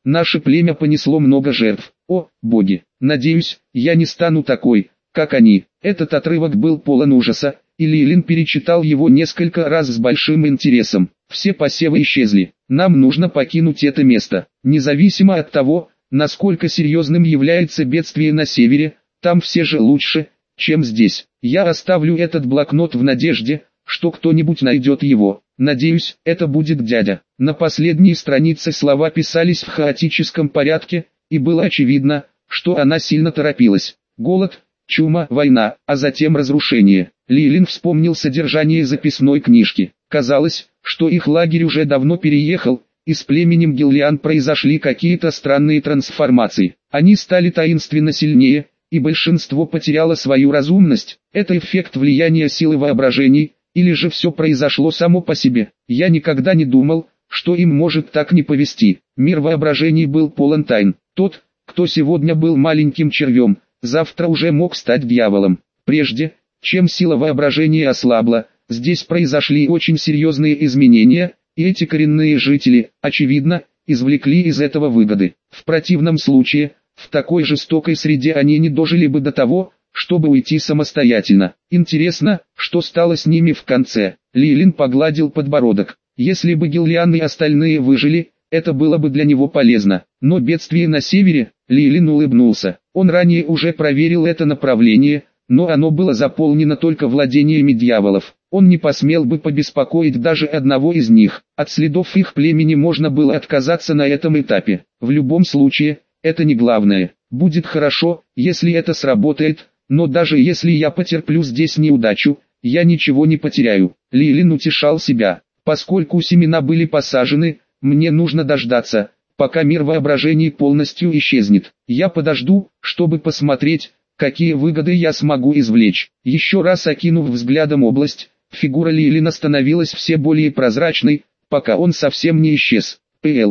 Наше племя понесло много жертв. О, боги! Надеюсь, я не стану такой, как они. Этот отрывок был полон ужаса, и Лилин перечитал его несколько раз с большим интересом. Все посевы исчезли. Нам нужно покинуть это место. Независимо от того, насколько серьезным является бедствие на севере, там все же лучше, чем здесь. Я оставлю этот блокнот в надежде, что кто-нибудь найдет его. Надеюсь, это будет дядя. На последней странице слова писались в хаотическом порядке, и было очевидно, что она сильно торопилась. Голод, чума, война, а затем разрушение. Лилин вспомнил содержание записной книжки. Казалось, что их лагерь уже давно переехал, и с племенем Гиллиан произошли какие-то странные трансформации. Они стали таинственно сильнее, и большинство потеряло свою разумность. Это эффект влияния силы воображений, или же все произошло само по себе. Я никогда не думал, что им может так не повести. Мир воображений был полон тайн. Тот, кто сегодня был маленьким червем, завтра уже мог стать дьяволом. Прежде, чем сила воображения ослабла, здесь произошли очень серьезные изменения, и эти коренные жители, очевидно, извлекли из этого выгоды. В противном случае, в такой жестокой среде они не дожили бы до того, чтобы уйти самостоятельно. Интересно, что стало с ними в конце. Лилин погладил подбородок. Если бы Гиллиан и остальные выжили, это было бы для него полезно. Но бедствие на севере, Лилин улыбнулся. Он ранее уже проверил это направление, но оно было заполнено только владениями дьяволов. Он не посмел бы побеспокоить даже одного из них. От следов их племени можно было отказаться на этом этапе. В любом случае, это не главное. Будет хорошо, если это сработает, но даже если я потерплю здесь неудачу, я ничего не потеряю. Лилин утешал себя. Поскольку семена были посажены, мне нужно дождаться, пока мир воображений полностью исчезнет. Я подожду, чтобы посмотреть, какие выгоды я смогу извлечь. Еще раз окинув взглядом область, фигура Лилина становилась все более прозрачной, пока он совсем не исчез.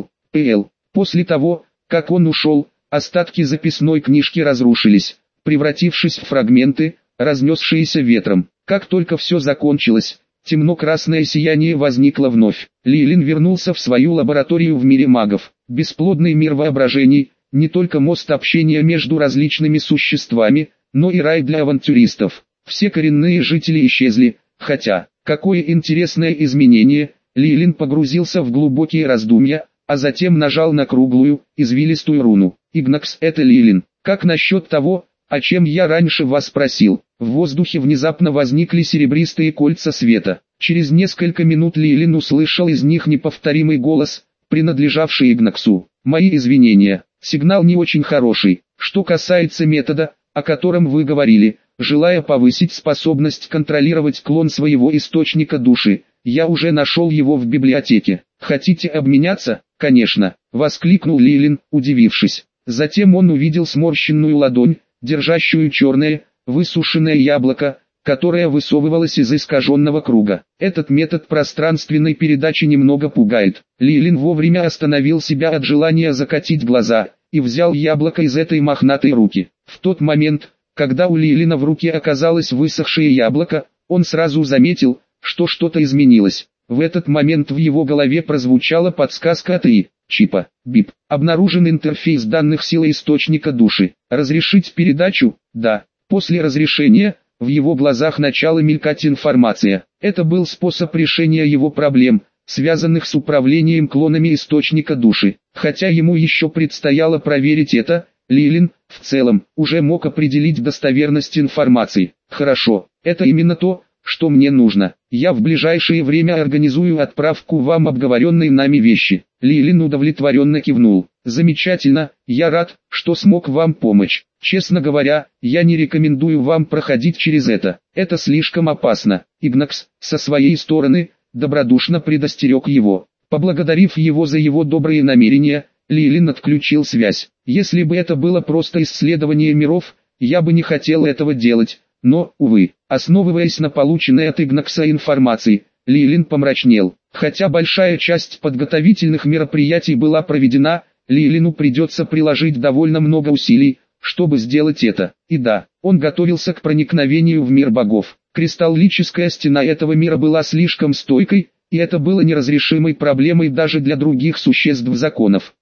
После того, как он ушел, остатки записной книжки разрушились, превратившись в фрагменты, разнесшиеся ветром. Как только все закончилось, темно-красное сияние возникло вновь. Лилин вернулся в свою лабораторию в мире магов. Бесплодный мир воображений, не только мост общения между различными существами, но и рай для авантюристов. Все коренные жители исчезли, хотя, какое интересное изменение. Лилин погрузился в глубокие раздумья, а затем нажал на круглую, извилистую руну. Игнакс, это Лилин. Как насчет того, о чем я раньше вас просил? В воздухе внезапно возникли серебристые кольца света. Через несколько минут Лилин услышал из них неповторимый голос, принадлежавший Игнаксу. Мои извинения, сигнал не очень хороший. Что касается метода, о котором вы говорили, желая повысить способность контролировать клон своего источника души, я уже нашел его в библиотеке. Хотите обменяться? Конечно, воскликнул Лилин, удивившись. Затем он увидел сморщенную ладонь, держащую черное, высушенное яблоко, которое высовывалось из искаженного круга. Этот метод пространственной передачи немного пугает. Лилин вовремя остановил себя от желания закатить глаза, и взял яблоко из этой мохнатой руки. В тот момент, когда у Лилина в руке оказалось высохшее яблоко, он сразу заметил, что что-то изменилось. В этот момент в его голове прозвучала подсказка от чипа. БИП. Обнаружен интерфейс данных силы источника души. Разрешить передачу? Да. После разрешения, в его глазах начала мелькать информация. Это был способ решения его проблем, связанных с управлением клонами источника души. Хотя ему еще предстояло проверить это, Лилин, в целом, уже мог определить достоверность информации. Хорошо, это именно то, что мне нужно. Я в ближайшее время организую отправку вам обговоренной нами вещи. Лилин удовлетворенно кивнул. Замечательно, я рад, что смог вам помочь. Честно говоря, я не рекомендую вам проходить через это. Это слишком опасно. Игнакс, со своей стороны, добродушно предостерег его. Поблагодарив его за его добрые намерения, Лилин отключил связь. Если бы это было просто исследование миров, я бы не хотел этого делать. Но, увы, основываясь на полученной от Игнакса информации, Лилин помрачнел. Хотя большая часть подготовительных мероприятий была проведена, Лилину придется приложить довольно много усилий, чтобы сделать это. И да, он готовился к проникновению в мир богов. Кристаллическая стена этого мира была слишком стойкой, и это было неразрешимой проблемой даже для других существ законов.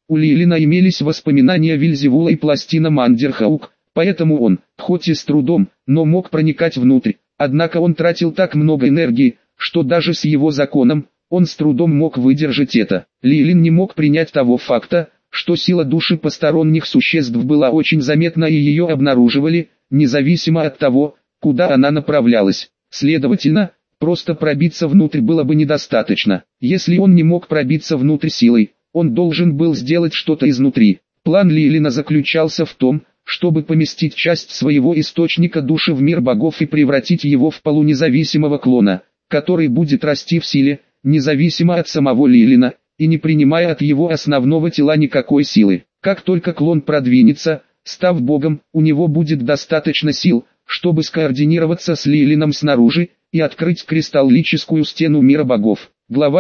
У Лилина имелись воспоминания Вельзевула и пластина Мандерхаук, поэтому он, хоть и с трудом, но мог проникать внутрь. Однако он тратил так много энергии, что даже с его законом, он с трудом мог выдержать это. Лилин не мог принять того факта, что сила души посторонних существ была очень заметна и ее обнаруживали, независимо от того, куда она направлялась. Следовательно, просто пробиться внутрь было бы недостаточно. Если он не мог пробиться внутрь силой, он должен был сделать что-то изнутри. План Лилина заключался в том, чтобы поместить часть своего источника души в мир богов и превратить его в полунезависимого клона, который будет расти в силе, независимо от самого Лилина, и не принимая от его основного тела никакой силы. Как только клон продвинется, став богом, у него будет достаточно сил, чтобы скоординироваться с Лилином снаружи и открыть кристаллическую стену мира богов. Глава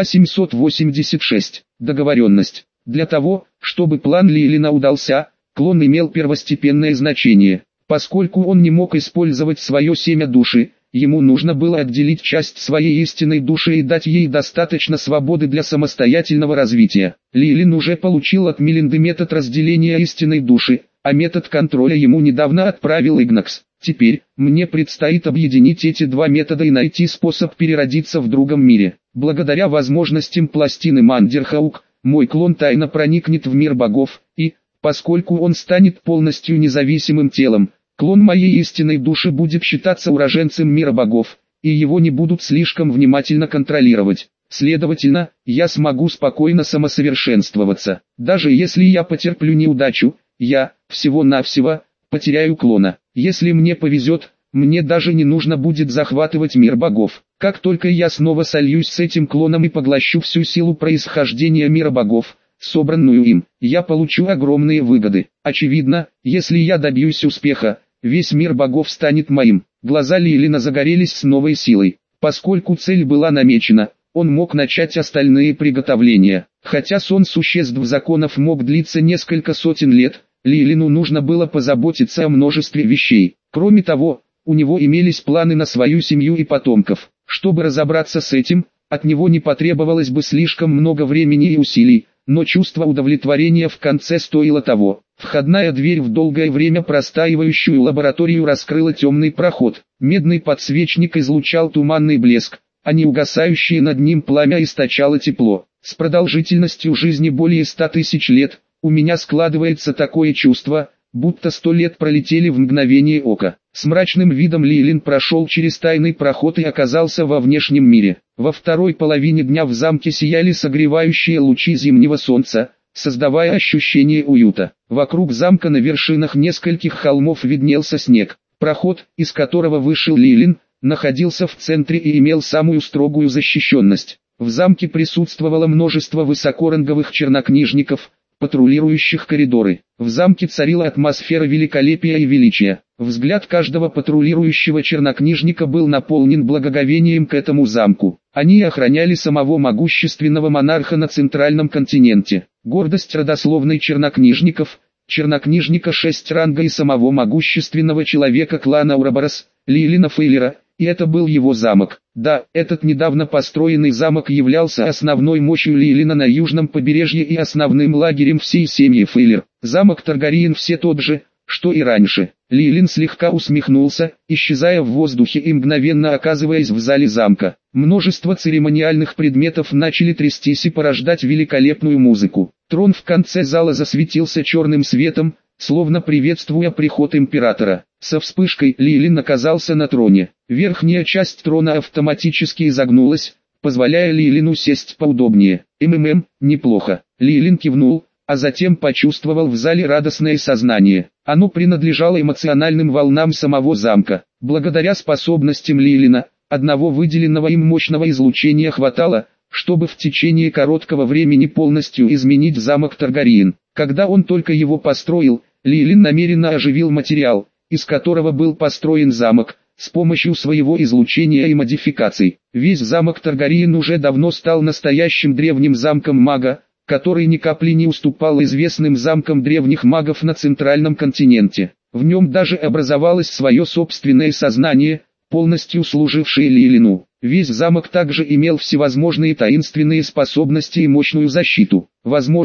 786. Договоренность. Для того, чтобы план Лилина удался, клон имел первостепенное значение. Поскольку он не мог использовать свое семя души, ему нужно было отделить часть своей истинной души и дать ей достаточно свободы для самостоятельного развития. Лилин уже получил от Мелинды метод разделения истинной души, а метод контроля ему недавно отправил Игнакс. Теперь, мне предстоит объединить эти два метода и найти способ переродиться в другом мире. Благодаря возможностям пластины Мандерхаук, мой клон тайно проникнет в мир богов, и, поскольку он станет полностью независимым телом, клон моей истинной души будет считаться уроженцем мира богов, и его не будут слишком внимательно контролировать. Следовательно, я смогу спокойно самосовершенствоваться. Даже если я потерплю неудачу, я, всего-навсего, потеряю клона. Если мне повезет, мне даже не нужно будет захватывать мир богов. Как только я снова сольюсь с этим клоном и поглощу всю силу происхождения мира богов, собранную им, я получу огромные выгоды. Очевидно, если я добьюсь успеха, весь мир богов станет моим. Глаза Лилина загорелись с новой силой. Поскольку цель была намечена, он мог начать остальные приготовления. Хотя сон существ законов мог длиться несколько сотен лет, Лилину нужно было позаботиться о множестве вещей. Кроме того, у него имелись планы на свою семью и потомков. Чтобы разобраться с этим, от него не потребовалось бы слишком много времени и усилий, но чувство удовлетворения в конце стоило того. Входная дверь в долгое время простаивающую лабораторию раскрыла темный проход. Медный подсвечник излучал туманный блеск, а неугасающее над ним пламя источало тепло. С продолжительностью жизни более 100 тысяч лет, у меня складывается такое чувство, будто 100 лет пролетели в мгновение ока. С мрачным видом Лилин прошел через тайный проход и оказался во внешнем мире. Во второй половине дня в замке сияли согревающие лучи зимнего солнца, создавая ощущение уюта. Вокруг замка на вершинах нескольких холмов виднелся снег. Проход, из которого вышел Лилин, находился в центре и имел самую строгую защищенность. В замке присутствовало множество высокоранговых чернокнижников, патрулирующих коридоры. В замке царила атмосфера великолепия и величия. Взгляд каждого патрулирующего чернокнижника был наполнен благоговением к этому замку. Они охраняли самого могущественного монарха на центральном континенте. Гордость родословной чернокнижников, чернокнижника 6 ранга и самого могущественного человека клана Ураборос, Лилина Фейлера, и это был его замок. Да, этот недавно построенный замок являлся основной мощью Лилина на южном побережье и основным лагерем всей семьи Фейлер. Замок Таргариен все тот же, что и раньше. Лилин слегка усмехнулся, исчезая в воздухе и мгновенно оказываясь в зале замка. Множество церемониальных предметов начали трястись и порождать великолепную музыку. Трон в конце зала засветился черным светом, словно приветствуя приход императора. Со вспышкой Лилин оказался на троне. Верхняя часть трона автоматически изогнулась, позволяя Лилину сесть поудобнее. Неплохо. Лилин кивнул, а затем почувствовал в зале радостное сознание. Оно принадлежало эмоциональным волнам самого замка. Благодаря способностям Лилина, одного выделенного им мощного излучения хватало, чтобы в течение короткого времени полностью изменить замок Таргариен. Когда он только его построил, Лилин намеренно оживил материал, из которого был построен замок, с помощью своего излучения и модификаций. Весь замок Таргариен уже давно стал настоящим древним замком мага, который ни капли не уступал известным замкам древних магов на центральном континенте. В нем даже образовалось свое собственное сознание, полностью служившее Лилину. Весь замок также имел всевозможные таинственные способности и мощную защиту. Возможно,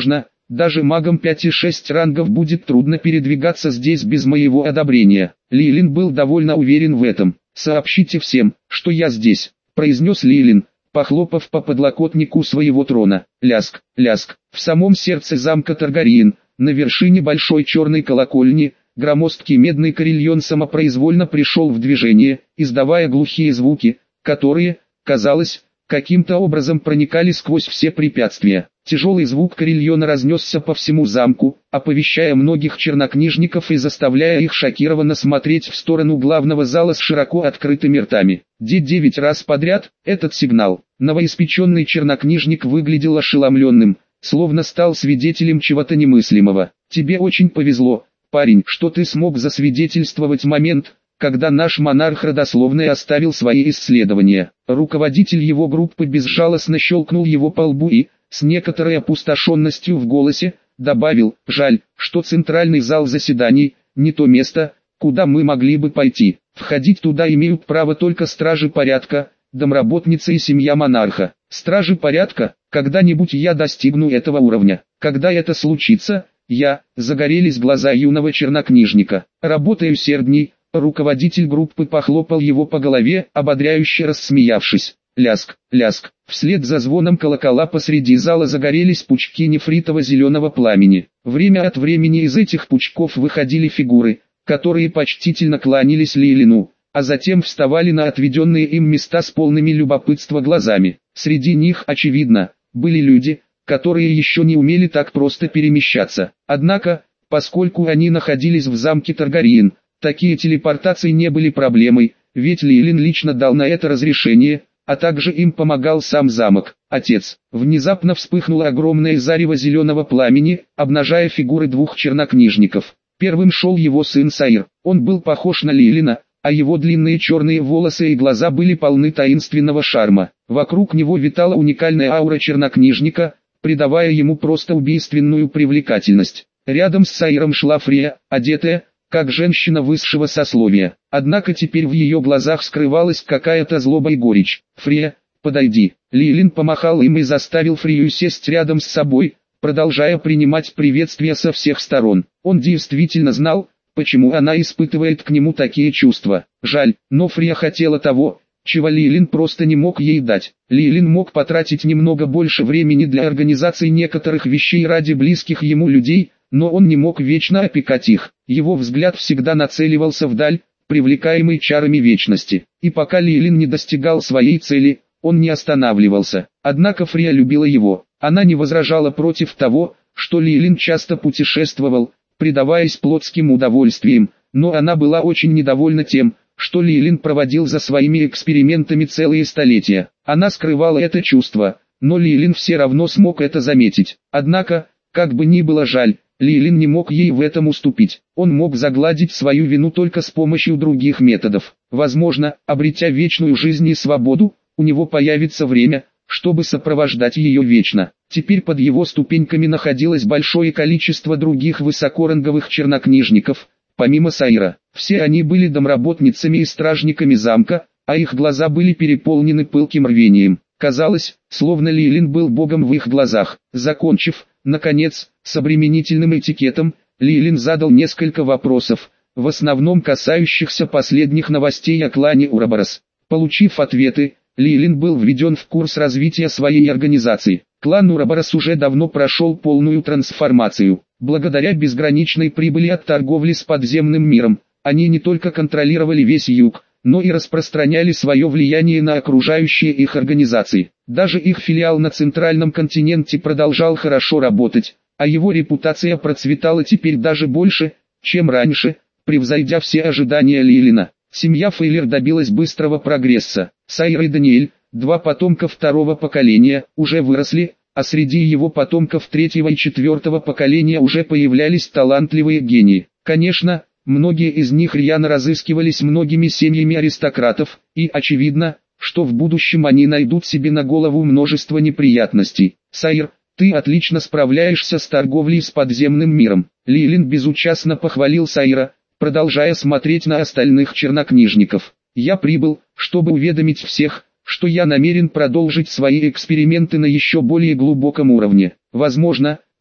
Даже магам 5 и 6 рангов будет трудно передвигаться здесь без моего одобрения. Лилин был довольно уверен в этом. «Сообщите всем, что я здесь», — произнес Лилин, похлопав по подлокотнику своего трона. Ляск, ляск. В самом сердце замка Таргариен, на вершине большой черной колокольни, громоздкий медный карельон самопроизвольно пришел в движение, издавая глухие звуки, которые, казалось, каким-то образом проникали сквозь все препятствия. Тяжелый звук карельона разнесся по всему замку, оповещая многих чернокнижников и заставляя их шокированно смотреть в сторону главного зала с широко открытыми ртами. 9 раз подряд, этот сигнал. Новоиспеченный чернокнижник выглядел ошеломленным, словно стал свидетелем чего-то немыслимого. «Тебе очень повезло, парень, что ты смог засвидетельствовать момент, когда наш монарх родословный оставил свои исследования». Руководитель его группы безжалостно щелкнул его по лбу и, с некоторой опустошенностью в голосе, добавил: «Жаль, что центральный зал заседаний – не то место, куда мы могли бы пойти. Входить туда имеют право только стражи порядка, домработницы и семья монарха». «Стражи порядка? Когда-нибудь я достигну этого уровня. Когда это случится, загорелись глаза юного чернокнижника. «Работай усердней». Руководитель группы похлопал его по голове, ободряюще рассмеявшись. Ляск, ляск. Вслед за звоном колокола посреди зала загорелись пучки нефритово-зеленого пламени. Время от времени из этих пучков выходили фигуры, которые почтительно кланялись Лилину, а затем вставали на отведенные им места с полными любопытства глазами. Среди них, очевидно, были люди, которые еще не умели так просто перемещаться. Однако, поскольку они находились в замке Таргариен, такие телепортации не были проблемой, ведь Лилин лично дал на это разрешение, а также им помогал сам замок. Отец. Внезапно вспыхнуло огромное зарево зеленого пламени, обнажая фигуры двух чернокнижников. Первым шел его сын Саир. Он был похож на Лилина, а его длинные черные волосы и глаза были полны таинственного шарма. Вокруг него витала уникальная аура чернокнижника, придавая ему просто убийственную привлекательность. Рядом с Саиром шла Фрея, одетая, как женщина высшего сословия. Однако теперь в ее глазах скрывалась какая-то злоба и горечь. «Фрея, подойди». Лилин помахал им и заставил Фрею сесть рядом с собой, продолжая принимать приветствия со всех сторон. Он действительно знал, почему она испытывает к нему такие чувства. Жаль, но Фрея хотела того, чего Лилин просто не мог ей дать. Лилин мог потратить немного больше времени для организации некоторых вещей ради близких ему людей, но он не мог вечно опекать их. Его взгляд всегда нацеливался вдаль, привлекаемый чарами вечности. И пока Лилин не достигал своей цели, он не останавливался. Однако Фрея любила его. Она не возражала против того, что Лилин часто путешествовал, предаваясь плотским удовольствиям, но она была очень недовольна тем, что Лилин проводил за своими экспериментами целые столетия. Она скрывала это чувство, но Лилин все равно смог это заметить. Однако, как бы ни было жаль, Лилин не мог ей в этом уступить. Он мог загладить свою вину только с помощью других методов. Возможно, обретя вечную жизнь и свободу, у него появится время, чтобы сопровождать ее вечно. Теперь под его ступеньками находилось большое количество других высокоранговых чернокнижников, помимо Саира. Все они были домработницами и стражниками замка, а их глаза были переполнены пылким рвением. Казалось, словно Лилин был богом в их глазах. Закончив, наконец, с обременительным этикетом, Лилин задал несколько вопросов, в основном касающихся последних новостей о клане Ураборос. Получив ответы, Лилин был введен в курс развития своей организации. Клан Ураборос уже давно прошел полную трансформацию. Благодаря безграничной прибыли от торговли с подземным миром, они не только контролировали весь юг, но и распространяли свое влияние на окружающие их организации. Даже их филиал на центральном континенте продолжал хорошо работать, а его репутация процветала теперь даже больше, чем раньше, превзойдя все ожидания Лилина. Семья Фейлер добилась быстрого прогресса. Саир и Даниэль, два потомка второго поколения, уже выросли, а среди его потомков третьего и четвертого поколения уже появлялись талантливые гении. Конечно, многие из них рьяно разыскивались многими семьями аристократов, и очевидно, что в будущем они найдут себе на голову множество неприятностей. «Саир, ты отлично справляешься с торговлей с подземным миром». Лилин безучастно похвалил Саира, продолжая смотреть на остальных чернокнижников. «Я прибыл, чтобы уведомить всех, что я намерен продолжить свои эксперименты на еще более глубоком уровне. Возможно,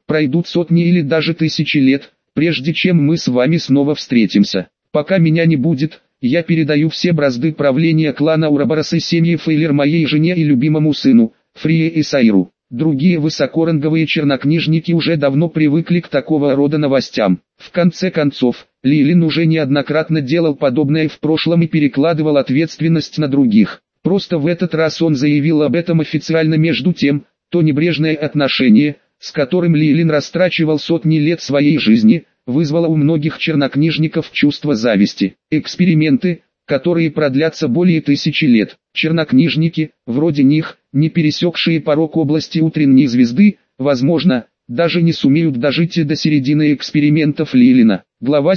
Пройдут сотни или даже тысячи лет, прежде чем мы с вами снова встретимся. Пока меня не будет, я передаю все бразды правления клана Ураборос и семьи Фейлер моей жене и любимому сыну, Фрие и Саиру. Другие высокоранговые чернокнижники уже давно привыкли к такого рода новостям. В конце концов, Лилин уже неоднократно делал подобное в прошлом и перекладывал ответственность на других. Просто в этот раз он заявил об этом официально. Между тем, то небрежное отношение, с которым Лилин растрачивал сотни лет своей жизни, вызвало у многих чернокнижников чувство зависти. Эксперименты, которые продлятся более 1000 лет. Чернокнижники, вроде них, не пересекшие порог области утренней звезды, возможно, даже не сумеют дожить и до середины экспериментов Лилина. Глава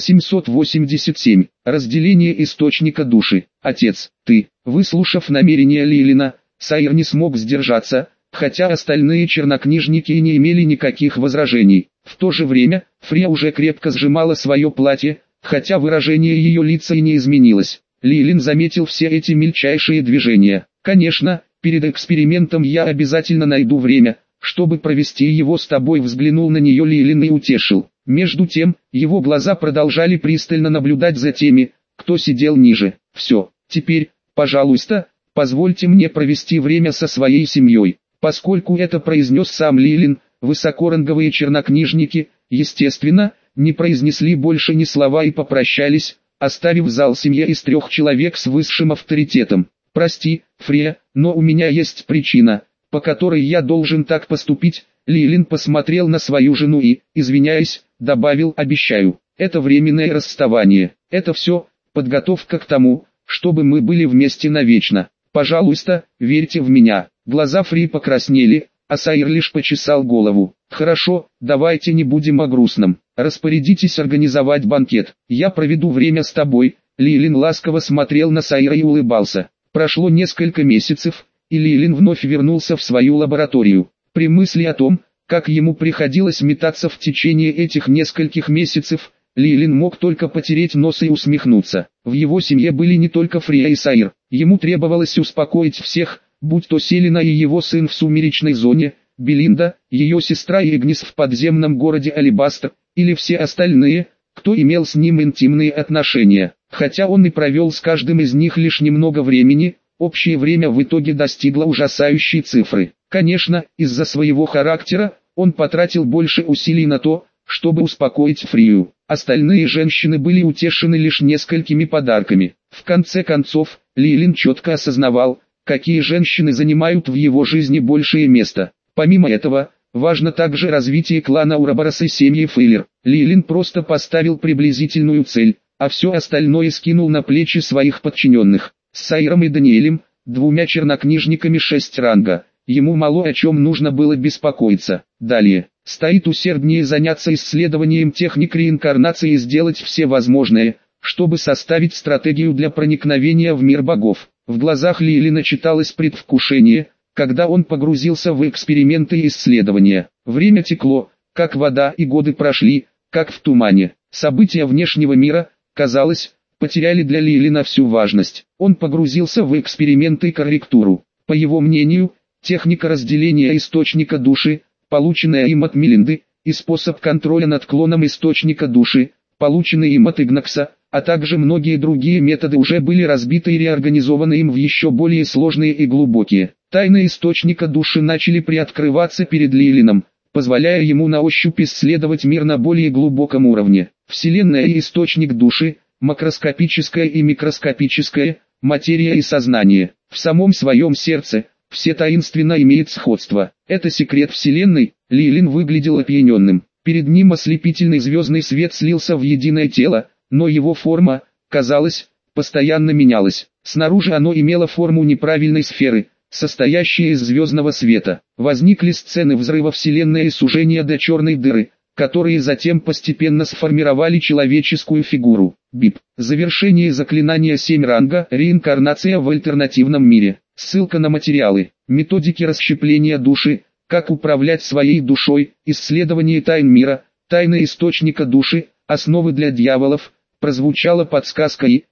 787. Разделение источника души. Отец, ты, выслушав намерения Лилина, Саир не смог сдержаться, хотя остальные чернокнижники и не имели никаких возражений. В то же время, Фрия уже крепко сжимала свое платье, хотя выражение ее лица и не изменилось. Лилин заметил все эти мельчайшие движения. Конечно, перед экспериментом я обязательно найду время, чтобы провести его с тобой. Взглянул на нее Лилин и утешил. Между тем, его глаза продолжали пристально наблюдать за теми, кто сидел ниже. Все, теперь, пожалуйста, позвольте мне провести время со своей семьей. Поскольку это произнес сам Лилин, высокоранговые чернокнижники, естественно, не произнесли больше ни слова и попрощались, оставив зал семье из 3 человек с высшим авторитетом. «Прости, Фрия, но у меня есть причина, по которой я должен так поступить». Лилин посмотрел на свою жену и, извиняясь, добавил: «Обещаю, это временное расставание. Это все, подготовка к тому, чтобы мы были вместе навечно. Пожалуйста, верьте в меня». Глаза Фрии покраснели, а Саир лишь почесал голову. «Хорошо, давайте не будем о грустном. Распорядитесь организовать банкет. Я проведу время с тобой». Лилин ласково смотрел на Саира и улыбался. Прошло несколько месяцев, и Лилин вновь вернулся в свою лабораторию. При мысли о том, как ему приходилось метаться в течение этих нескольких месяцев, Лилин мог только потереть нос и усмехнуться. В его семье были не только Фрия и Саир. Ему требовалось успокоить всех, будь то Селина и его сын в сумеречной зоне, Белинда, ее сестра и Игнис в подземном городе Алебастр, или все остальные, кто имел с ним интимные отношения. Хотя он и провел с каждым из них лишь немного времени, общее время в итоге достигло ужасающей цифры. Конечно, из-за своего характера, он потратил больше усилий на то, чтобы успокоить Фрию. Остальные женщины были утешены лишь несколькими подарками. В конце концов, Лилин четко осознавал, какие женщины занимают в его жизни большее место. Помимо этого, важно также развитие клана Ураборос и семьи Фейлер. Лилин просто поставил приблизительную цель, а все остальное скинул на плечи своих подчиненных. С Саиром и Даниэлем, 2 чернокнижниками 6 ранга, ему мало о чем нужно было беспокоиться. Далее, стоит усерднее заняться исследованием техник реинкарнации и сделать все возможное, чтобы составить стратегию для проникновения в мир богов. В глазах Лилина читалось предвкушение, когда он погрузился в эксперименты и исследования. Время текло, как вода, и годы прошли, как в тумане. События внешнего мира, казалось, потеряли для Лилина всю важность. Он погрузился в эксперименты и корректуру. По его мнению, техника разделения источника души, полученная им от Мелинды, и способ контроля над клоном источника души, полученный им от Игнакса, а также многие другие методы уже были разбиты и реорганизованы им в еще более сложные и глубокие. Тайны источника души начали приоткрываться перед Лилином, позволяя ему на ощупь исследовать мир на более глубоком уровне. Вселенная и источник души, макроскопическое и микроскопическое, материя и сознание. В самом своем сердце, все таинственно имеет сходство. Это секрет Вселенной. Лилин выглядел опьяненным. Перед ним ослепительный звездный свет слился в единое тело, но его форма, казалось, постоянно менялась. Снаружи оно имело форму неправильной сферы, состоящей из звездного света. Возникли сцены взрыва Вселенной и сужения до черной дыры, которые затем постепенно сформировали человеческую фигуру. БИП. Завершение заклинания 7 ранга. Реинкарнация в альтернативном мире. Ссылка на материалы. Методики расщепления души. Как управлять своей душой. Исследование тайн мира. Тайны источника души. Основы для дьяволов. Прозвучала подсказка и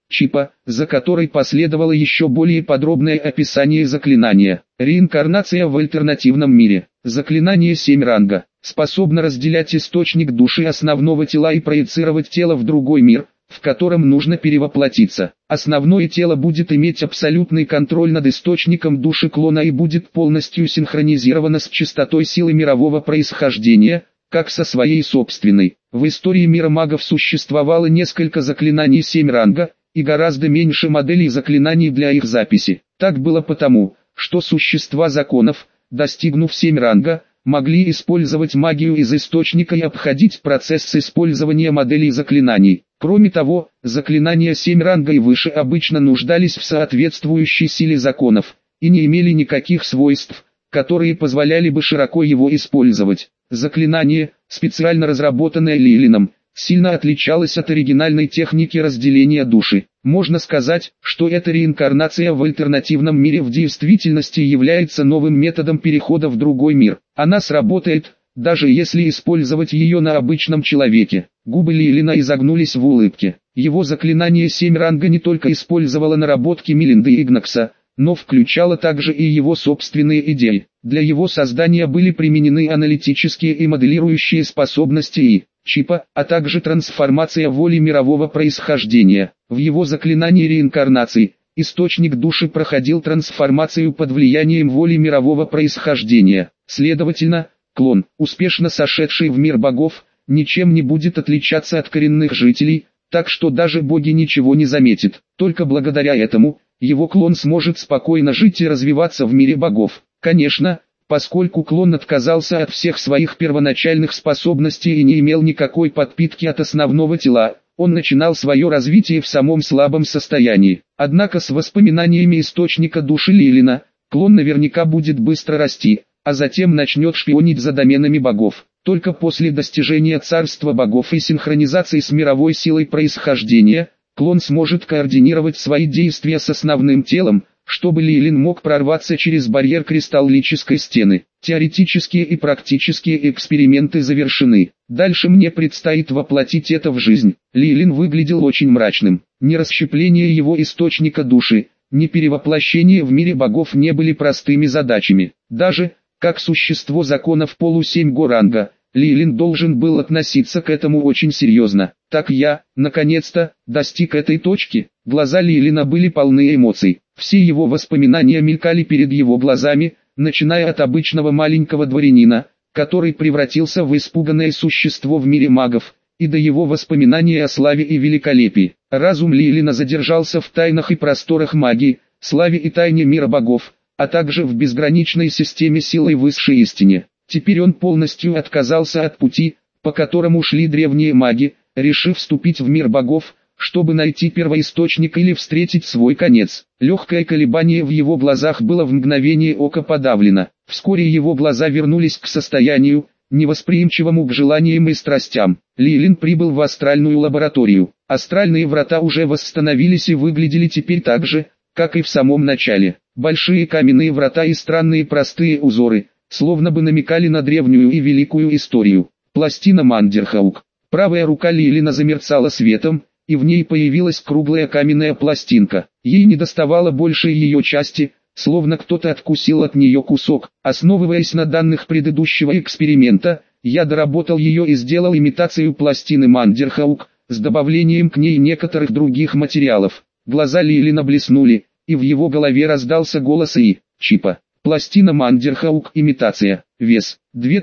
чипа, за которой последовало еще более подробное описание заклинания. Реинкарнация в альтернативном мире. Заклинание 7 ранга. Способно разделять источник души основного тела и проецировать тело в другой мир, в котором нужно перевоплотиться. Основное тело будет иметь абсолютный контроль над источником души клона и будет полностью синхронизировано с частотой силы мирового происхождения, как со своей собственной. В истории мира магов существовало несколько заклинаний 7 ранга, и гораздо меньше моделей заклинаний для их записи. Так было потому, что существа законов, достигнув 7 ранга, могли использовать магию из источника и обходить процесс использования моделей заклинаний. Кроме того, заклинания 7 ранга и выше обычно нуждались в соответствующей силе законов, и не имели никаких свойств, которые позволяли бы широко его использовать. Заклинание, специально разработанное Лилином, сильно отличалось от оригинальной техники разделения души. Можно сказать, что эта реинкарнация в альтернативном мире в действительности является новым методом перехода в другой мир. Она сработает, даже если использовать ее на обычном человеке. Губы Лилина изогнулись в улыбке. Его заклинание 7 ранга не только использовало наработки Мелинды Игнакса, но включало также и его собственные идеи. Для его создания были применены аналитические и моделирующие способности и чипа, а также трансформация воли мирового происхождения. В его заклинании реинкарнации, источник души проходил трансформацию под влиянием воли мирового происхождения. Следовательно, клон, успешно сошедший в мир богов, ничем не будет отличаться от коренных жителей, так что даже боги ничего не заметят. Только благодаря этому, его клон сможет спокойно жить и развиваться в мире богов. Конечно, поскольку клон отказался от всех своих первоначальных способностей и не имел никакой подпитки от основного тела, он начинал свое развитие в самом слабом состоянии. Однако с воспоминаниями источника души Лилина, клон наверняка будет быстро расти, а затем начнет шпионить за доменами богов. Только после достижения царства богов и синхронизации с мировой силой происхождения, клон сможет координировать свои действия с основным телом, чтобы Лилин мог прорваться через барьер кристаллической стены. Теоретические и практические эксперименты завершены. Дальше мне предстоит воплотить это в жизнь. Лилин выглядел очень мрачным. Ни расщепление его источника души, ни перевоплощение в мире богов не были простыми задачами. Даже, как существо законов полу-7 ранга, Лилин должен был относиться к этому очень серьезно. Так я, наконец-то, достиг этой точки. Глаза Лилина были полны эмоций. Все его воспоминания мелькали перед его глазами, начиная от обычного маленького дворянина, который превратился в испуганное существо в мире магов, и до его воспоминаний о славе и великолепии. Разум Лилина задержался в тайнах и просторах магии, славе и тайне мира богов, а также в безграничной системе силы высшей истине. Теперь он полностью отказался от пути, по которому шли древние маги, решив вступить в мир богов, чтобы найти первоисточник или встретить свой конец. Легкое колебание в его глазах было в мгновение ока подавлено. Вскоре его глаза вернулись к состоянию, невосприимчивому к желаниям и страстям. Лилин прибыл в астральную лабораторию. Астральные врата уже восстановились и выглядели теперь так же, как и в самом начале. Большие каменные врата и странные простые узоры, словно бы намекали на древнюю и великую историю. Пластина Мандерхаук. Правая рука Лилина замерцала светом, и в ней появилась круглая каменная пластинка. Ей недоставало большей ее части, словно кто-то откусил от нее кусок. Основываясь на данных предыдущего эксперимента, я доработал ее и сделал имитацию пластины Мандерхаук, с добавлением к ней некоторых других материалов. Глаза Лилина блеснули, и в его голове раздался голос чипа. Пластина Мандерхаук имитация. Вес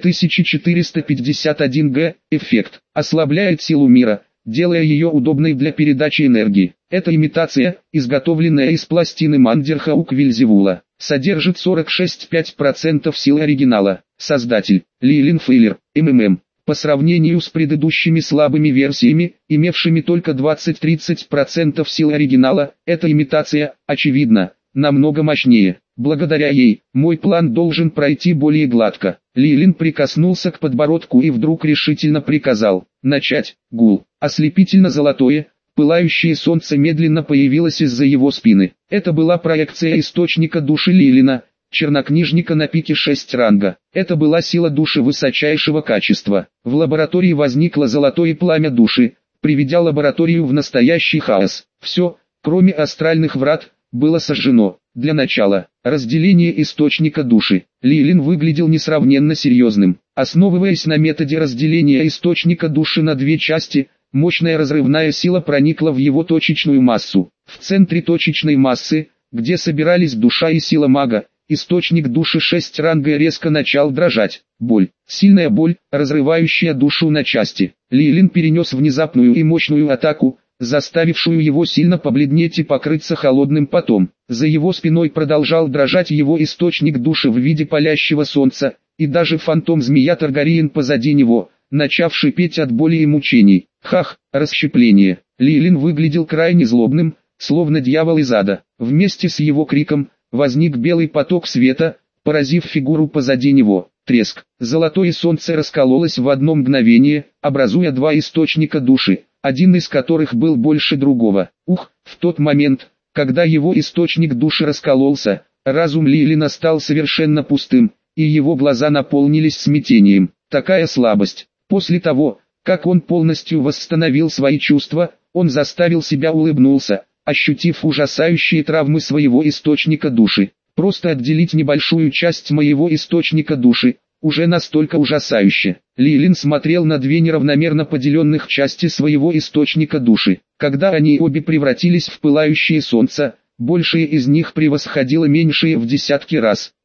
2451 г. Эффект. Ослабляет силу мира, делая ее удобной для передачи энергии. Эта имитация, изготовленная из пластины Мандерхаук Вильзевула, содержит 46,5% силы оригинала. Создатель Лилин Фейлер, МММ. По сравнению с предыдущими слабыми версиями, имевшими только 20-30% силы оригинала, эта имитация, очевидно, намного мощнее. Благодаря ей, мой план должен пройти более гладко. Лилин прикоснулся к подбородку и вдруг решительно приказал: начать. Гул. Ослепительно-золотое, пылающее солнце медленно появилось из-за его спины. Это была проекция источника души Лилина, чернокнижника на пике 6 ранга. Это была сила души высочайшего качества. В лаборатории возникло золотое пламя души, приведя лабораторию в настоящий хаос. Все, кроме астральных врат, было сожжено. Для начала, разделение источника души. Лилин выглядел несравненно серьезным. Основываясь на методе разделения источника души на две части, мощная разрывная сила проникла в его точечную массу. В центре точечной массы, где собирались душа и сила мага, источник души 6 ранга резко начал дрожать. Боль. Сильная боль, разрывающая душу на части. Лилин перенес внезапную и мощную атаку, заставившую его сильно побледнеть и покрыться холодным потом. За его спиной продолжал дрожать его источник души в виде палящего солнца, и даже фантом-змея Таргариен позади него, начав шипеть от боли и мучений. Хах, расщепление. Лилин выглядел крайне злобным, словно дьявол из ада. Вместе с его криком, возник белый поток света, поразив фигуру позади него. Треск. Золотое солнце раскололось в одно мгновение, образуя два источника души, один из которых был больше другого. В тот момент, когда его источник души раскололся, разум Лилина стал совершенно пустым, и его глаза наполнились смятением. Такая слабость. После того, как он полностью восстановил свои чувства, он заставил себя улыбнулся, ощутив ужасающие травмы своего источника души. Просто отделить небольшую часть моего источника души, уже настолько ужасающе. Лилин смотрел на две неравномерно поделенных части своего источника души. Когда они обе превратились в пылающее солнце, большее из них превосходило меньшее в десятки раз.